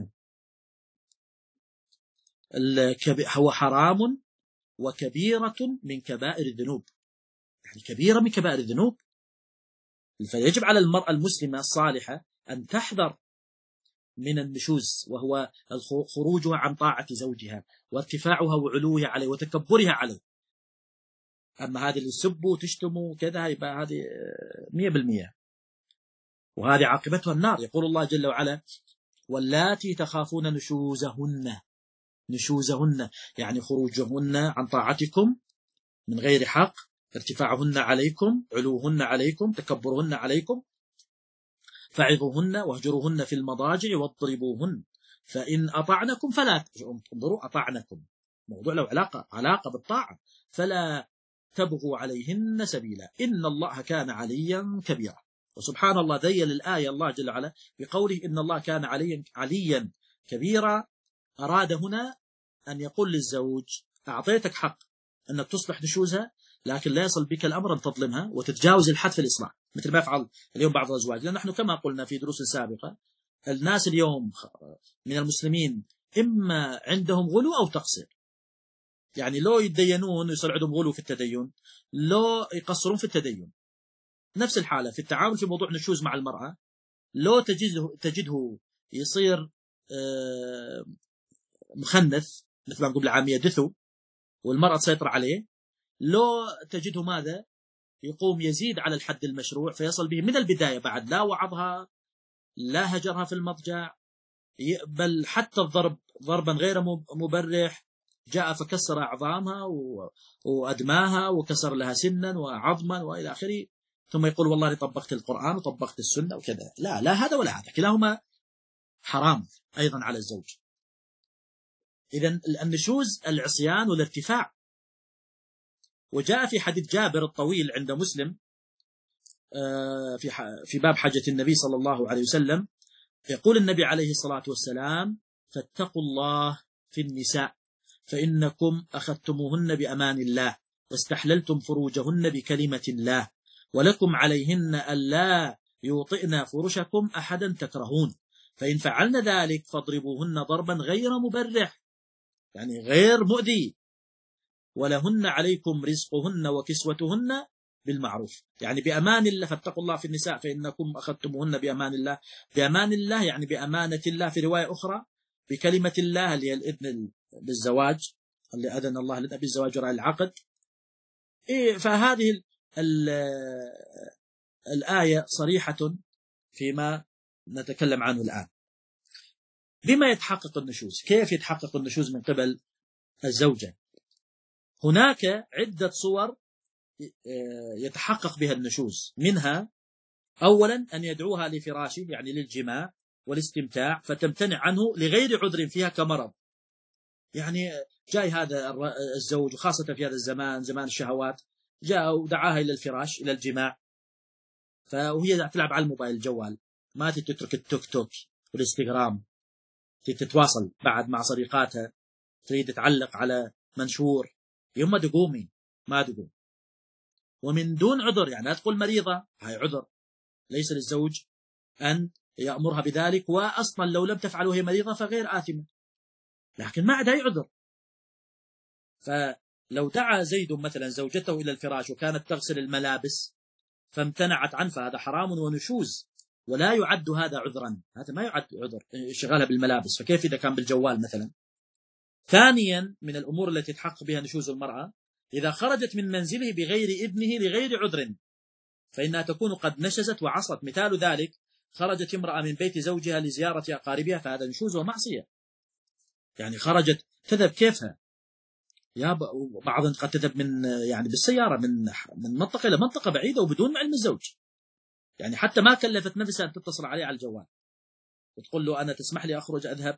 هو حرام وكبيرة من كبائر الذنوب، يعني كبيرة من كبائر الذنوب. فيجب على المرأة المسلمة الصالحة أن تحذر من النشوز، وهو خروجها عن طاعة زوجها وارتفاعها وعلوها عليه وتكبرها عليه. أما هذه اللي سبوا وتشتموا كذا يبقى هذه مية بالمية، وهذه عاقبتها النار. يقول الله جل وعلا: واللاتي تخافون نشوزهن، نشوزهن يعني خروجهن عن طاعتكم من غير حق، ارتفاعهن عليكم، علوهن عليكم، تكبرهن عليكم، فعظوهن واهجروهن في المضاجع واضربوهن فإن أطعنكم فلا انظروا أطعنكم، موضوع له علاقة علاقة بالطاعة، فلا تبغوا عليهن سبيلا إن الله كان عليا كبيرا. وسبحان الله ذيل الآية الله جل وعلا بقوله إن الله كان عليا عليا كبيرا. أراد هنا أن يقول للزوج: أعطيتك حق أنك تصلح نشوزها، لكن لا يصل بك الأمر أن تظلمها وتتجاوز الحد في الإصلاح، مثل ما يفعل اليوم بعض الأزواج. لأن نحن كما قلنا في دروس سابقة الناس اليوم من المسلمين إما عندهم غلو أو تقصير، يعني لو يتدينون يصير عندهم غلو في التدين، لو يقصرون في التدين. نفس الحالة في التعامل في موضوع نشوز مع المرأة، لو تجده, تجده يصير مخنث مثل ما نقول بالعامية دثو والمرأة تسيطر عليه، لو تجده ماذا يقوم يزيد على الحد المشروع فيصل به من البداية بعد لا وعظها لا هجرها في المضجع، بل حتى الضرب ضربا غير مبرح، جاء فكسر أعظامها وأدماها وكسر لها سنا وعظما وإلى آخره، ثم يقول والله أنا طبقت القرآن وطبقت السنة وكذا. لا لا هذا ولا هذا، كلاهما حرام أيضا على الزوج. إذن النشوز العصيان والارتفاع. وجاء في حديث جابر الطويل عند مسلم في في باب حجة النبي صلى الله عليه وسلم، يقول النبي عليه الصلاة والسلام: فاتقوا الله في النساء فإنكم أخذتموهن بأمان الله واستحللتم فروجهن بكلمة الله، ولكم عليهن ألا يوطئن فرشكم أحدا تكرهون، فإن فعلن ذلك فاضربوهن ضربا غير مبرح يعني غير مؤذي، ولهن عليكم رزقهن وكسوتهن بالمعروف، يعني بأمان الله، فاتقوا الله في النساء فإنكم أخذتموهن بأمان الله. بأمان الله يعني بأمانة الله، في رواية أخرى بكلمة الله اللي هي الإذن بالزواج، اللي أذن الله لنا بالزواج وراء العقد. إيه، فهذه الآية صريحة فيما نتكلم عنه الآن. بما يتحقق النشوز؟ كيف يتحقق النشوز من قبل الزوجة؟ هناك عدة صور يتحقق بها النشوز، منها أولا أن يدعوها لفراشه يعني للجماع والاستمتاع فتمتنع عنه لغير عذر فيها كمرض، يعني جاي هذا الزوج وخاصة في هذا الزمان زمان الشهوات، جاء ودعاها إلى الفراش إلى الجماع، فهي تلعب على الموبايل الجوال، ما تترك التوك توك والإنستغرام، تتواصل بعد مع صديقاتها، تريد تعلق على منشور، يوم ما تقومي ما تقوم، ومن دون عذر، يعني لا تقول مريضة، هاي عذر، ليس للزوج أن يأمرها بذلك، وأصلا لو لم تفعل وهي مريضة فغير آثمة، لكن ما عندها أي عذر. فلو دعا زيد مثلا زوجته إلى الفراش وكانت تغسل الملابس فامتنعت عنه فهذا حرام ونشوز، ولا يعد هذا عذرا، هذا ما يعد عذر شغالها بالملابس، فكيف إذا كان بالجوال مثلا. ثانيا من الأمور التي تحقق بها نشوز المرأة إذا خرجت من منزله بغير إذنه لغير عذر فإنها تكون قد نشزت وعصت. مثال ذلك خرجت امرأة من بيت زوجها لزيارة أقاربها فهذا نشوز ومعصية، يعني خرجت تذهب كيفها، يا بعض قد تذهب من يعني بالسيارة من من منطقة إلى منطقة بعيدة وبدون علم الزوج، يعني حتى ما كلفت نفسها أن تتصل عليه على الجوال وتقول له أنا تسمح لي أخرج أذهب،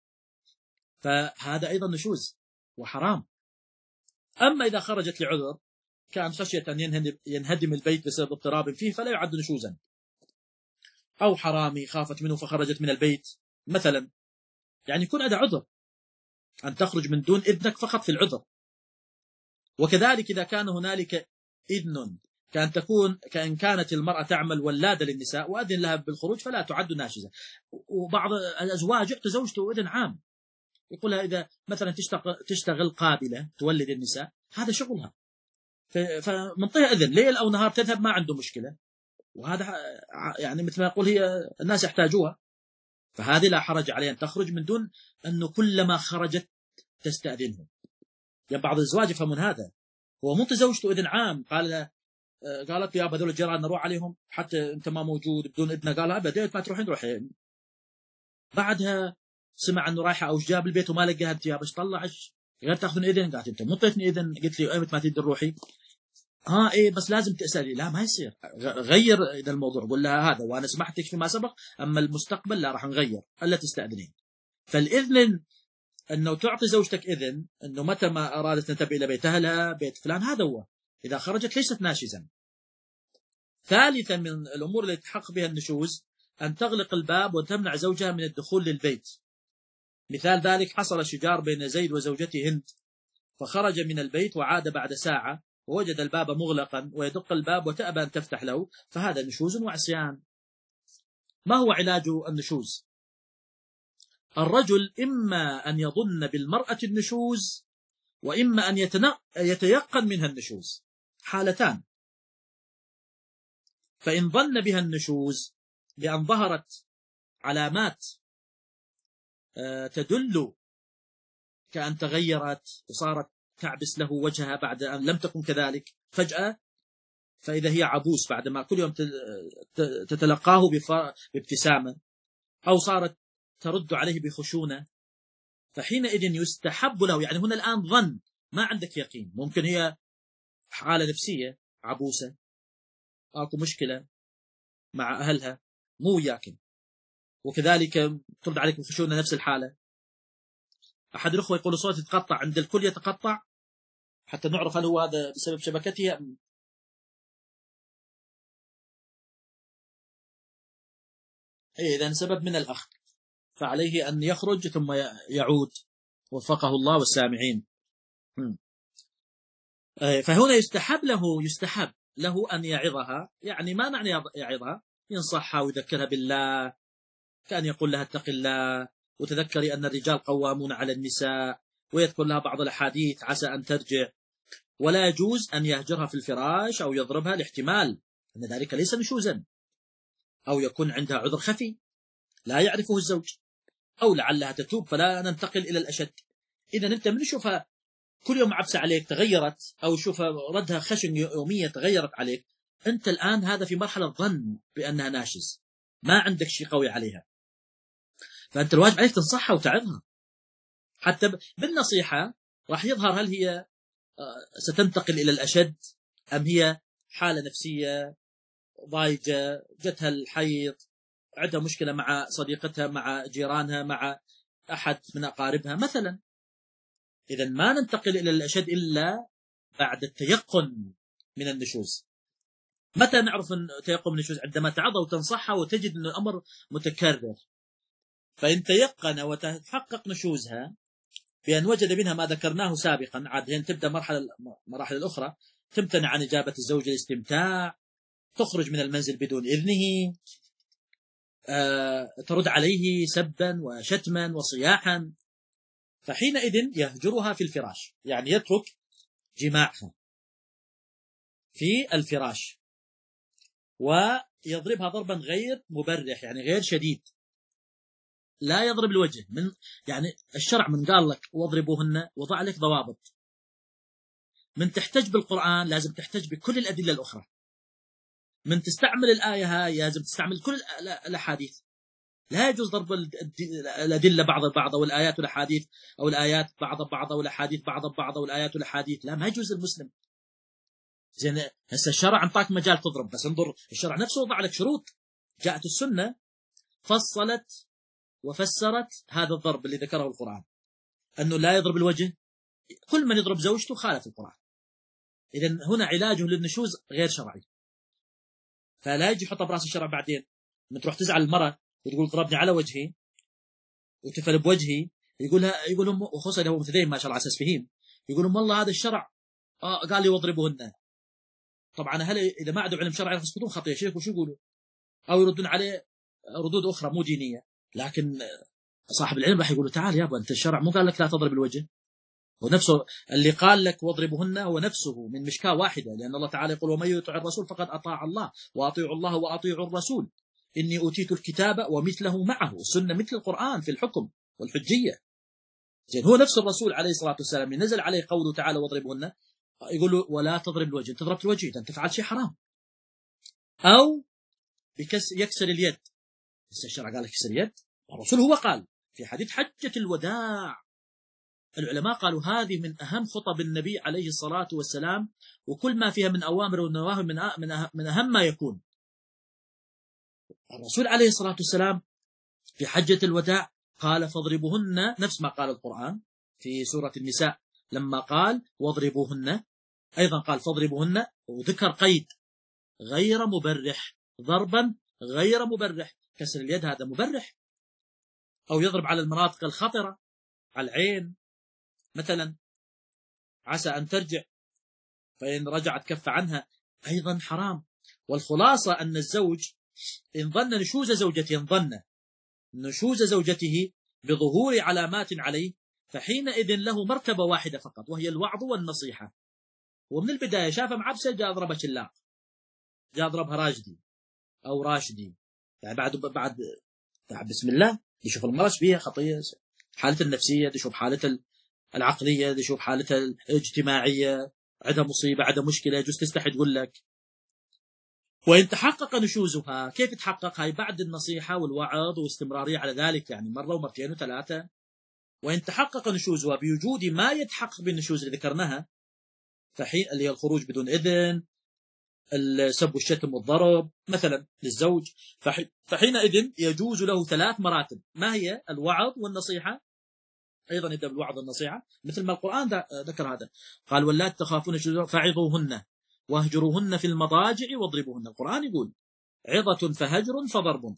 فهذا أيضا نشوز وحرام. أما إذا خرجت لعذر كان خشية أن ينهدم البيت بسبب اضطراب فيه فلا يعد نشوزا، أو حرامي خافت منه فخرجت من البيت مثلا، يعني يكون هذا عذر أن تخرج من دون إذنك فقط في العذر. وكذلك إذا كان هنالك إذن كان تكون كأن كانت المرأة تعمل ولادة للنساء وأذن لها بالخروج فلا تعد ناشزة. وبعض الأزواج يعطي زوجته إذن عام، يقولها إذا مثلا تشتغل قابلة تولد النساء هذا شغلها، فمنطيها إذن ليل أو نهار تذهب ما عنده مشكلة، وهذا يعني مثل ما يقول هي الناس يحتاجوها، فهذه لا حرج عليها أن تخرج من دون أنه كلما خرجت تستأذنه. يعني بعض الزواج يفهمون هذا، هو مو زوجته إذن عام، قال لها قالت يا أبا ذول الجيران نروح عليهم حتى أنت ما موجود بدون إذنه، قال أبدا ما تروحين روحين. بعدها سمع أنه رايحة أو جاب البيت وما لقاها الثياب، إيش طلعش قالت تأخذن إذن، قالت أنت مطيتني إذن، قلت لي أيمت ما تقدر روحي، ها إيه بس لازم تسألي، لا ما يصير، غير إذا الموضوع، قول لها هذا وأنا سمحتك فيما سبق، أما المستقبل لا راح نغير ألا تستأذنين. فالإذن أنه تعطي زوجتك إذن أنه متى ما أرادت تنتبه إلى بيت أهلها بيت فلان هذا هو، إذا خرجت ليست ناشزا. ثالثا من الأمور التي تحقق بها النشوز أن تغلق الباب وتمنع زوجها من الدخول للبيت. مثال ذلك حصل شجار بين زيد وزوجته هند، فخرج من البيت وعاد بعد ساعة ووجد الباب مغلقا ويدق الباب وتأبى أن تفتح له، فهذا نشوز وعصيان. ما هو علاج النشوز؟ الرجل إما أن يظن بالمرأة النشوز وإما أن يتيقن منها النشوز، حالتان. فإن ظن بها النشوز بأن ظهرت علامات تدل كأن تغيرت وصارت تعبس له وجهها بعد أن لم تكن كذلك فجأة، فإذا هي عبوس بعدما كل يوم تتلقاه بابتسامة، أو صارت ترد عليه بخشونة، فحينئذ يستحب له، يعني هنا الآن ظن ما عندك يقين، ممكن هي حالة نفسية عبوسة، أكو مشكلة مع أهلها مو وياكم، وكذلك ترد عليك بخشونة نفس الحالة. أحد الأخوة يقول صوتي يتقطع، عند الكل يتقطع حتى نعرف هل هو هذا بسبب شبكته. إيه إذا سبب من الأخ فعليه أن يخرج ثم يعود، وفقه الله والسامعين. فهنا يستحب له يستحب له أن يعظها، يعني ما معنى يعظها؟ ينصحها ويذكرها بالله، كان يقول لها اتق الله وتذكري أن الرجال قوامون على النساء، ويذكر لها بعض الأحاديث عسى أن ترجع، ولا يجوز أن يهجرها في الفراش أو يضربها، لاحتمال أن ذلك ليس نشوزا، أو يكون عندها عذر خفي لا يعرفه الزوج، أو لعلها تتوب فلا ننتقل إلى الأشد. إذا أنت من شوفها كل يوم عبسة عليك تغيرت، أو شوفها ردها خشن يومية تغيرت عليك، أنت الآن هذا في مرحلة ظن بأنها ناشز، ما عندك شيء قوي عليها، فأنت الواجب عليك تنصحها وتعظها. حتى بالنصيحة راح يظهر هل هي ستنتقل إلى الأشد، أم هي حالة نفسية ضايجة، جتها الحيض، عندها مشكلة مع صديقتها، مع جيرانها، مع أحد من أقاربها مثلا. إذا ما ننتقل إلى الأشد إلا بعد التيقن من النشوز. متى نعرف تيقن من النشوز؟ عندما تعظها وتنصحها وتجد أن الأمر متكرر. فإن تيقن وتحقق نشوزها بأن وجد منها ما ذكرناه سابقا، عاد تبدأ مرحلة مراحل الأخرى، تمتنع عن إجابة الزوج الاستمتاع، تخرج من المنزل بدون إذنه، آه، ترد عليه سبا وشتما وصياحا، فحينئذ يهجرها في الفراش، يعني يترك جماعها في الفراش، ويضربها ضربا غير مبرح، يعني غير شديد، لا يضرب الوجه. من يعني الشرع من قال لك واضربوهن وضع لك ضوابط. من تحتج بالقرآن لازم تحتج بكل الأدلة الأخرى. من تستعمل الآية هاي لازم تستعمل كل الأحاديث. لا يجوز ضرب الأدلة بعض البعض، أو الآيات والأحاديث، أو الآيات بعض بعض والأحاديث بعض بعض والآيات والأحاديث. لا، ما يجوز المسلم. زين، هسه الشرع انطاك مجال تضرب، بس انظر الشرع نفسه وضع لك شروط. جاءت السنة فصلت وفسرت هذا الضرب اللي ذكره القرآن، أنه لا يضرب الوجه. كل من يضرب زوجته خالف القرآن. إذن هنا علاجه للنشوز غير شرعي، فلا يجي يحطها براس الشرع. بعدين من تروح تزعل المرأة وتقول ضربني على وجهي وتفل بوجهي، يقولها يقول لهم، وخصوصا إذا هو متدين ما شاء الله على أساس فيهم، يقول لهم والله هذا الشرع آه قال لي واضربوهن. طبعا هل إذا ما عندهم علم شرعي يسقطون خطية شيخ وشو يقولوا، أو يردون عليه ردود أخرى مو دينية. لكن صاحب العلم راح يقولوا تعال يابا، أنت الشرع مو قال لك لا تضرب الوجه، ونفسه اللي قال لك واضربوهن هو نفسه من مشكاة واحدة، لأن الله تعالى يقول ومن يطع الرسول فقد أطاع الله وأطيعوا الله وأطيعوا الرسول إني أوتيت الكتاب ومثله معه. السنة مثل القرآن في الحكم والحجية. زين، هو نفس الرسول عليه الصلاة والسلام نزل عليه قوله تعالى واضربوهن، يقول له ولا تضرب الوجه، تضرب الوجه إذا تفعل شيء حرام، أو يكسر اليد. بس الشرع قال لك يكسر اليد، الرسول هو قال في حديث حجة الوداع، العلماء قالوا هذه من أهم خطب النبي عليه الصلاة والسلام، وكل ما فيها من أوامر ونواهي من من أهم ما يكون. الرسول عليه الصلاة والسلام في حجة الوداع قال فاضربوهن، نفس ما قال القرآن في سورة النساء لما قال واضربوهن، أيضا قال فاضربوهن، وذكر قيد غير مبرح، ضربا غير مبرح. كسر اليد هذا مبرح، أو يضرب على المناطق الخطرة، على العين مثلا، عسى أن ترجع، فإن رجعت كف عنها، أيضا حرام. والخلاصة أن الزوج إن ظن نشوز زوجته، إن ظن نشوز زوجته بظهور علامات عليه، فحينئذ له مرتبة واحدة فقط، وهي الوعظ والنصيحة. ومن البداية شافها معبسة جاء ضربها شلاق، جاء ضربها راجدي أو راشدي، يعني بعد بعد بسم الله يشوف المرأة بيها خطية، حالتها النفسية، يشوف حالتها العقلية، يشوف حالتها الاجتماعية، عندها مصيبة، عندها مشكلة، يجوز تستحي تقول لك. وإن تحقق نشوزها، كيف تحقق؟ هاي بعد النصيحة والوعظ واستمرارية على ذلك، يعني مرة ومرتين وثلاثة. وإن تحقق نشوزها بوجود ما يتحقق بالنشوز اللي ذكرناها، فحين اللي هي الخروج بدون إذن، السب والشتم والضرب مثلا للزوج، فحينئذ يجوز له ثلاث مراتب. ما هي؟ الوعظ والنصيحة، أيضا يبدأ بالوعظ والنصيحة مثل ما القرآن ذكر هذا، قال واللاتي تخافون نشوزهن فعظوهن واهجروهن في المضاجع واضربوهن. القرآن يقول عظة فهجر فضرب،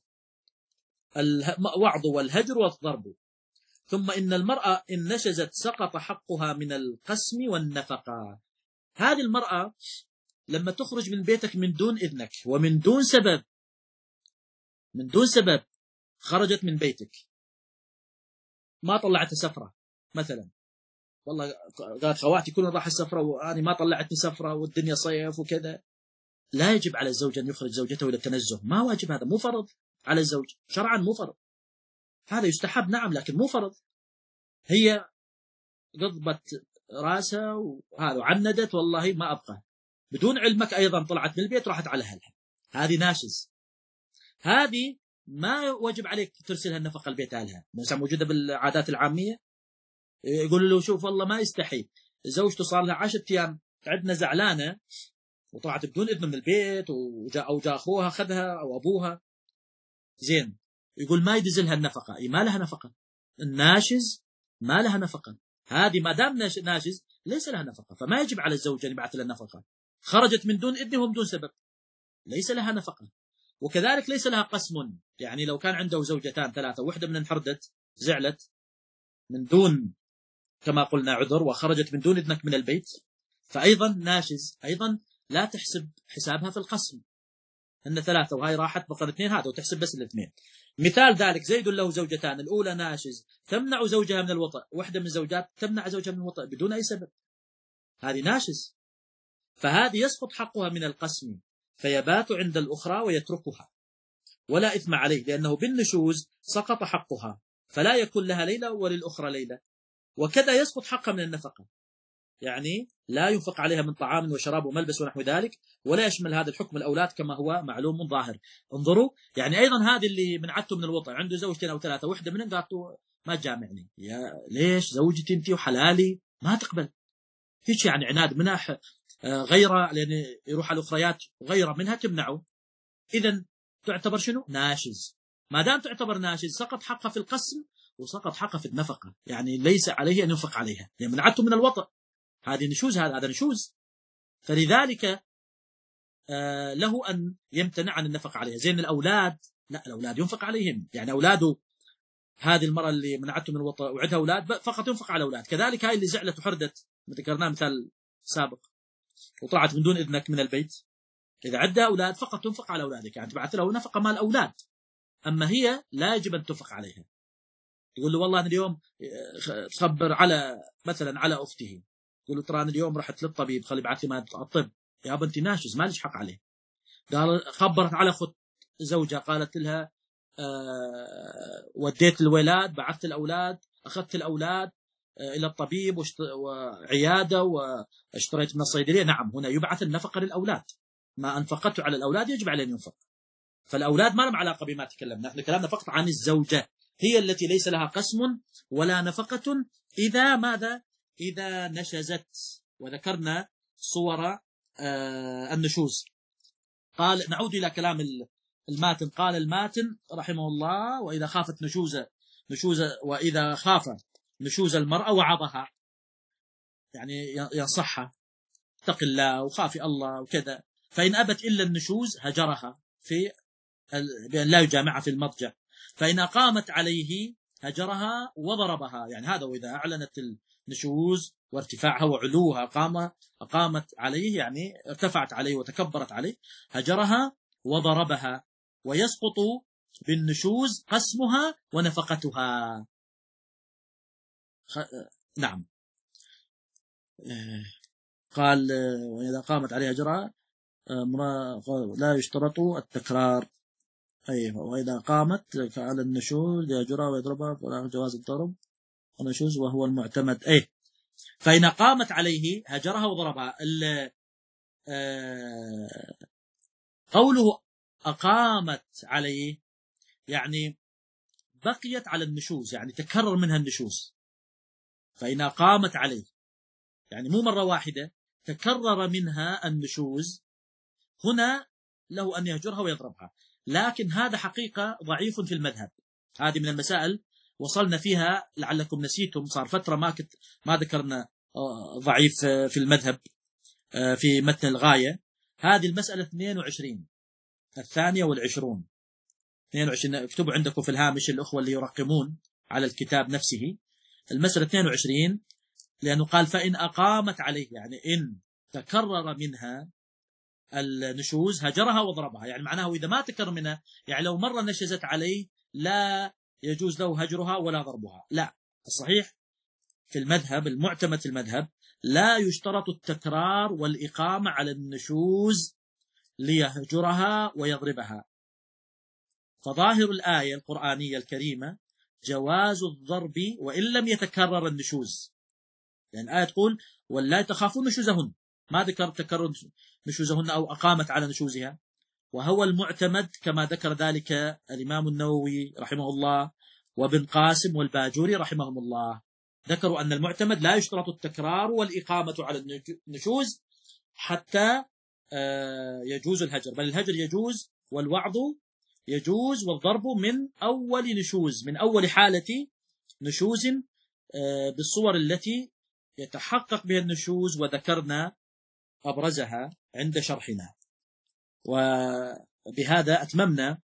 الوعظ والهجر والضرب. ثم إن المرأة إن نشزت سقط حقها من القسم والنفقة. هذه المرأة لما تخرج من بيتك من دون إذنك ومن دون سبب، من دون سبب خرجت من بيتك، ما طلعت سفرة مثلا، والله قالت خواتي كلهم راح السفرة وأنا ما طلعتني سفرة والدنيا صيف وكذا. لا يجب على الزوج أن يخرج زوجته إلى التنزه، ما واجب، هذا مو فرض على الزوج شرعا، مو فرض. هذا يستحب نعم لكن مو فرض. هي قضبت راسها وهذا وعندت والله ما أبقى، بدون علمك أيضا طلعت من البيت راحت على أهلها، هذه ناشز. هذه ما وجب عليك ترسلها النفقة البيت أهلها، موجودة بالعادات العامية. يقول له شوف والله ما يستحي زوجته صار لها عشرة أيام عندنا زعلانة وطلعت بدون إذن من البيت، وجاء أو جاء أخوها أخذها أو أبوها، زين يقول ما يدزلها النفقة. أي ما لها نفقة، الناشز ما لها نفقة. هذه ما دام ناشز ليس لها نفقة، فما يجب على الزوج أن يبعث لها النفقة. خرجت من دون إذنه ومن دون سبب ليس لها نفقة. وكذلك ليس لها قسم، يعني لو كان عنده زوجتان ثلاثة وحدة من انحردت زعلت من دون كما قلنا عذر وخرجت من دون إذنك من البيت، فأيضا ناشز، أيضا لا تحسب حسابها في القسم. أن ثلاثة وهاي راحت بقى اثنين، هذا وتحسب بس الاثنين. مثال ذلك زيد له زوجتان، الأولى ناشز تمنع زوجها من الوطأ، واحدة من الزوجات تمنع زوجها من الوطأ بدون أي سبب، هذه ناشز، فهذه يسقط حقها من القسم فيبات عند الأخرى ويتركها ولا إثم عليه، لأنه بالنشوز سقط حقها فلا يكون لها ليلة وللأخرى ليلة. وكذا يسقط حقها من النفقة، يعني لا ينفق عليها من طعام وشراب وملبس ونحو ذلك، ولا يشمل هذا الحكم الأولاد كما هو معلوم ظاهر. انظروا يعني أيضا هذه اللي منعته من الوطأ عنده زوجتين أو ثلاثة، وحدة منهم قالت ما تجامعني، يا ليش زوجتي أنت وحلالي، ما تقبل، فيش يعني عناد منح غيره، لأن يروح على الأخريات غيره منها تمنعه، إذن تعتبر شنو؟ ناشز. ما دام تعتبر ناشز سقط حقه في القسم وسقط حقه في النفقة، يعني ليس عليه أن ينفق عليها لأن منعته من الوطأ، هذه نشوز، هذا هذا نشوز، فلذلك آه له أن يمتنع عن النفقة عليها. زين الأولاد لا، الأولاد ينفق عليهم، يعني أولاده هذه المرة اللي منعته من الوطأ وعندها أولاد فقط ينفق على أولاد. كذلك هاي اللي زعلت وحردت ذكرناه مثال سابق وطلعت من دون إذنك من البيت، إذا عندها أولاد فقط تنفق على أولادك، يعني تبعث له نفقة مال الأولاد، أما هي لا يجب أن تنفق عليها. يقول له والله أنا اليوم تخبر على مثلا على أخته، يقول له ترى أنا اليوم رحت للطبيب خلي بعث لي مال الطب، يا بنتي ناشز ما ليش حق عليه. قال خبرت على أخت زوجها قالت لها آه وديت الولاد، بعثت الأولاد، أخذت الأولاد آه إلى الطبيب وعيادة واشتريت من الصيدلية، نعم هنا يبعث النفقة للأولاد، ما أنفقته على الأولاد يجب عليه أن ينفق. فالأولاد ما لهم علاقة بما تكلمنا، نحن كلامنا فقط عن الزوجة، هي التي ليس لها قسم ولا نفقة إذا ماذا؟ إذا نشزت. وذكرنا صور آه النشوز. قال نعود إلى كلام الماتن، قال الماتن رحمه الله وإذا خافت نشوز نشوز وإذا خاف نشوز المرأة وعظها، يعني ينصحها اتق الله وخافي الله وكذا، فإن أبت إلا النشوز هجرها في بأن لا يجامعها في المضجع، فإن أقامت عليه هجرها وضربها، يعني هذا وإذا أعلنت النشوز وارتفاعها وعلوها أقامها أقامت عليه، يعني ارتفعت عليه وتكبرت عليه، هجرها وضربها، ويسقط بالنشوز قسمها ونفقتها. خ... نعم قال وإذا قامت عليه هجرها لا يشترط التكرار، أيوة وإذا قامت على النشوز يهجرها ويضربها فلا جواز الضرب ونشوز وهو المعتمد. أيه فإن قامت عليه هجرها وضربها. آه قوله أقامت عليه يعني بقيت على النشوز، يعني تكرر منها النشوز. فإن قامت عليه يعني مو مرة واحدة، تكرر منها النشوز، هنا له أن يهجرها ويضربها. لكن هذا حقيقة ضعيف في المذهب، هذه من المسائل وصلنا فيها لعلكم نسيتم، صار فترة ما كنت ما ذكرنا ضعيف في المذهب في متن الغاية. هذه المسألة اثنين وعشرين الثانية والعشرون اثنين وعشرين، اكتبوا عندكم في الهامش الأخوة اللي يرقمون على الكتاب نفسه المسألة اثنين وعشرين، لأنه قال فإن أقامت عليه يعني إن تكرر منها النشوز هجرها وضربها، يعني معناه إذا ما تكرر منها، يعني لو مرة نشزت عليه لا يجوز له هجرها ولا ضربها، لا الصحيح في المذهب المعتمد في المذهب لا يشترط التكرار والإقامة على النشوز ليهجرها ويضربها. فظاهر الآية القرآنية الكريمة جواز الضرب وإن لم يتكرر النشوز، لأن الآية تقول ولا تخافون نشوزهن، ما ذكر تكرر نشوزهن أو أقامت على نشوزها. وهو المعتمد كما ذكر ذلك الإمام النووي رحمه الله وابن قاسم والباجوري رحمهم الله، ذكروا أن المعتمد لا يشترط التكرار والإقامة على النشوز حتى يجوز الهجر، بل الهجر يجوز والوعظ يجوز والضرب من أول نشوز، من أول حالة نشوز بالصور التي يتحقق بها النشوز، وذكرنا أبرزها عند شرحنا. وبهذا أتممنا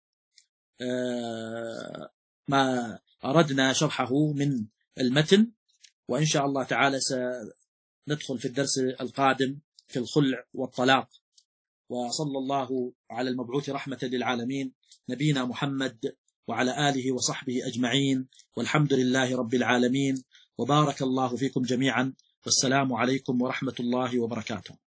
ما أردنا شرحه من المتن، وإن شاء الله تعالى سندخل في الدرس القادم في الخلع والطلاق. وصلى الله على المبعوث رحمة للعالمين نبينا محمد وعلى آله وصحبه أجمعين، والحمد لله رب العالمين، وبارك الله فيكم جميعا، والسلام عليكم ورحمة الله وبركاته.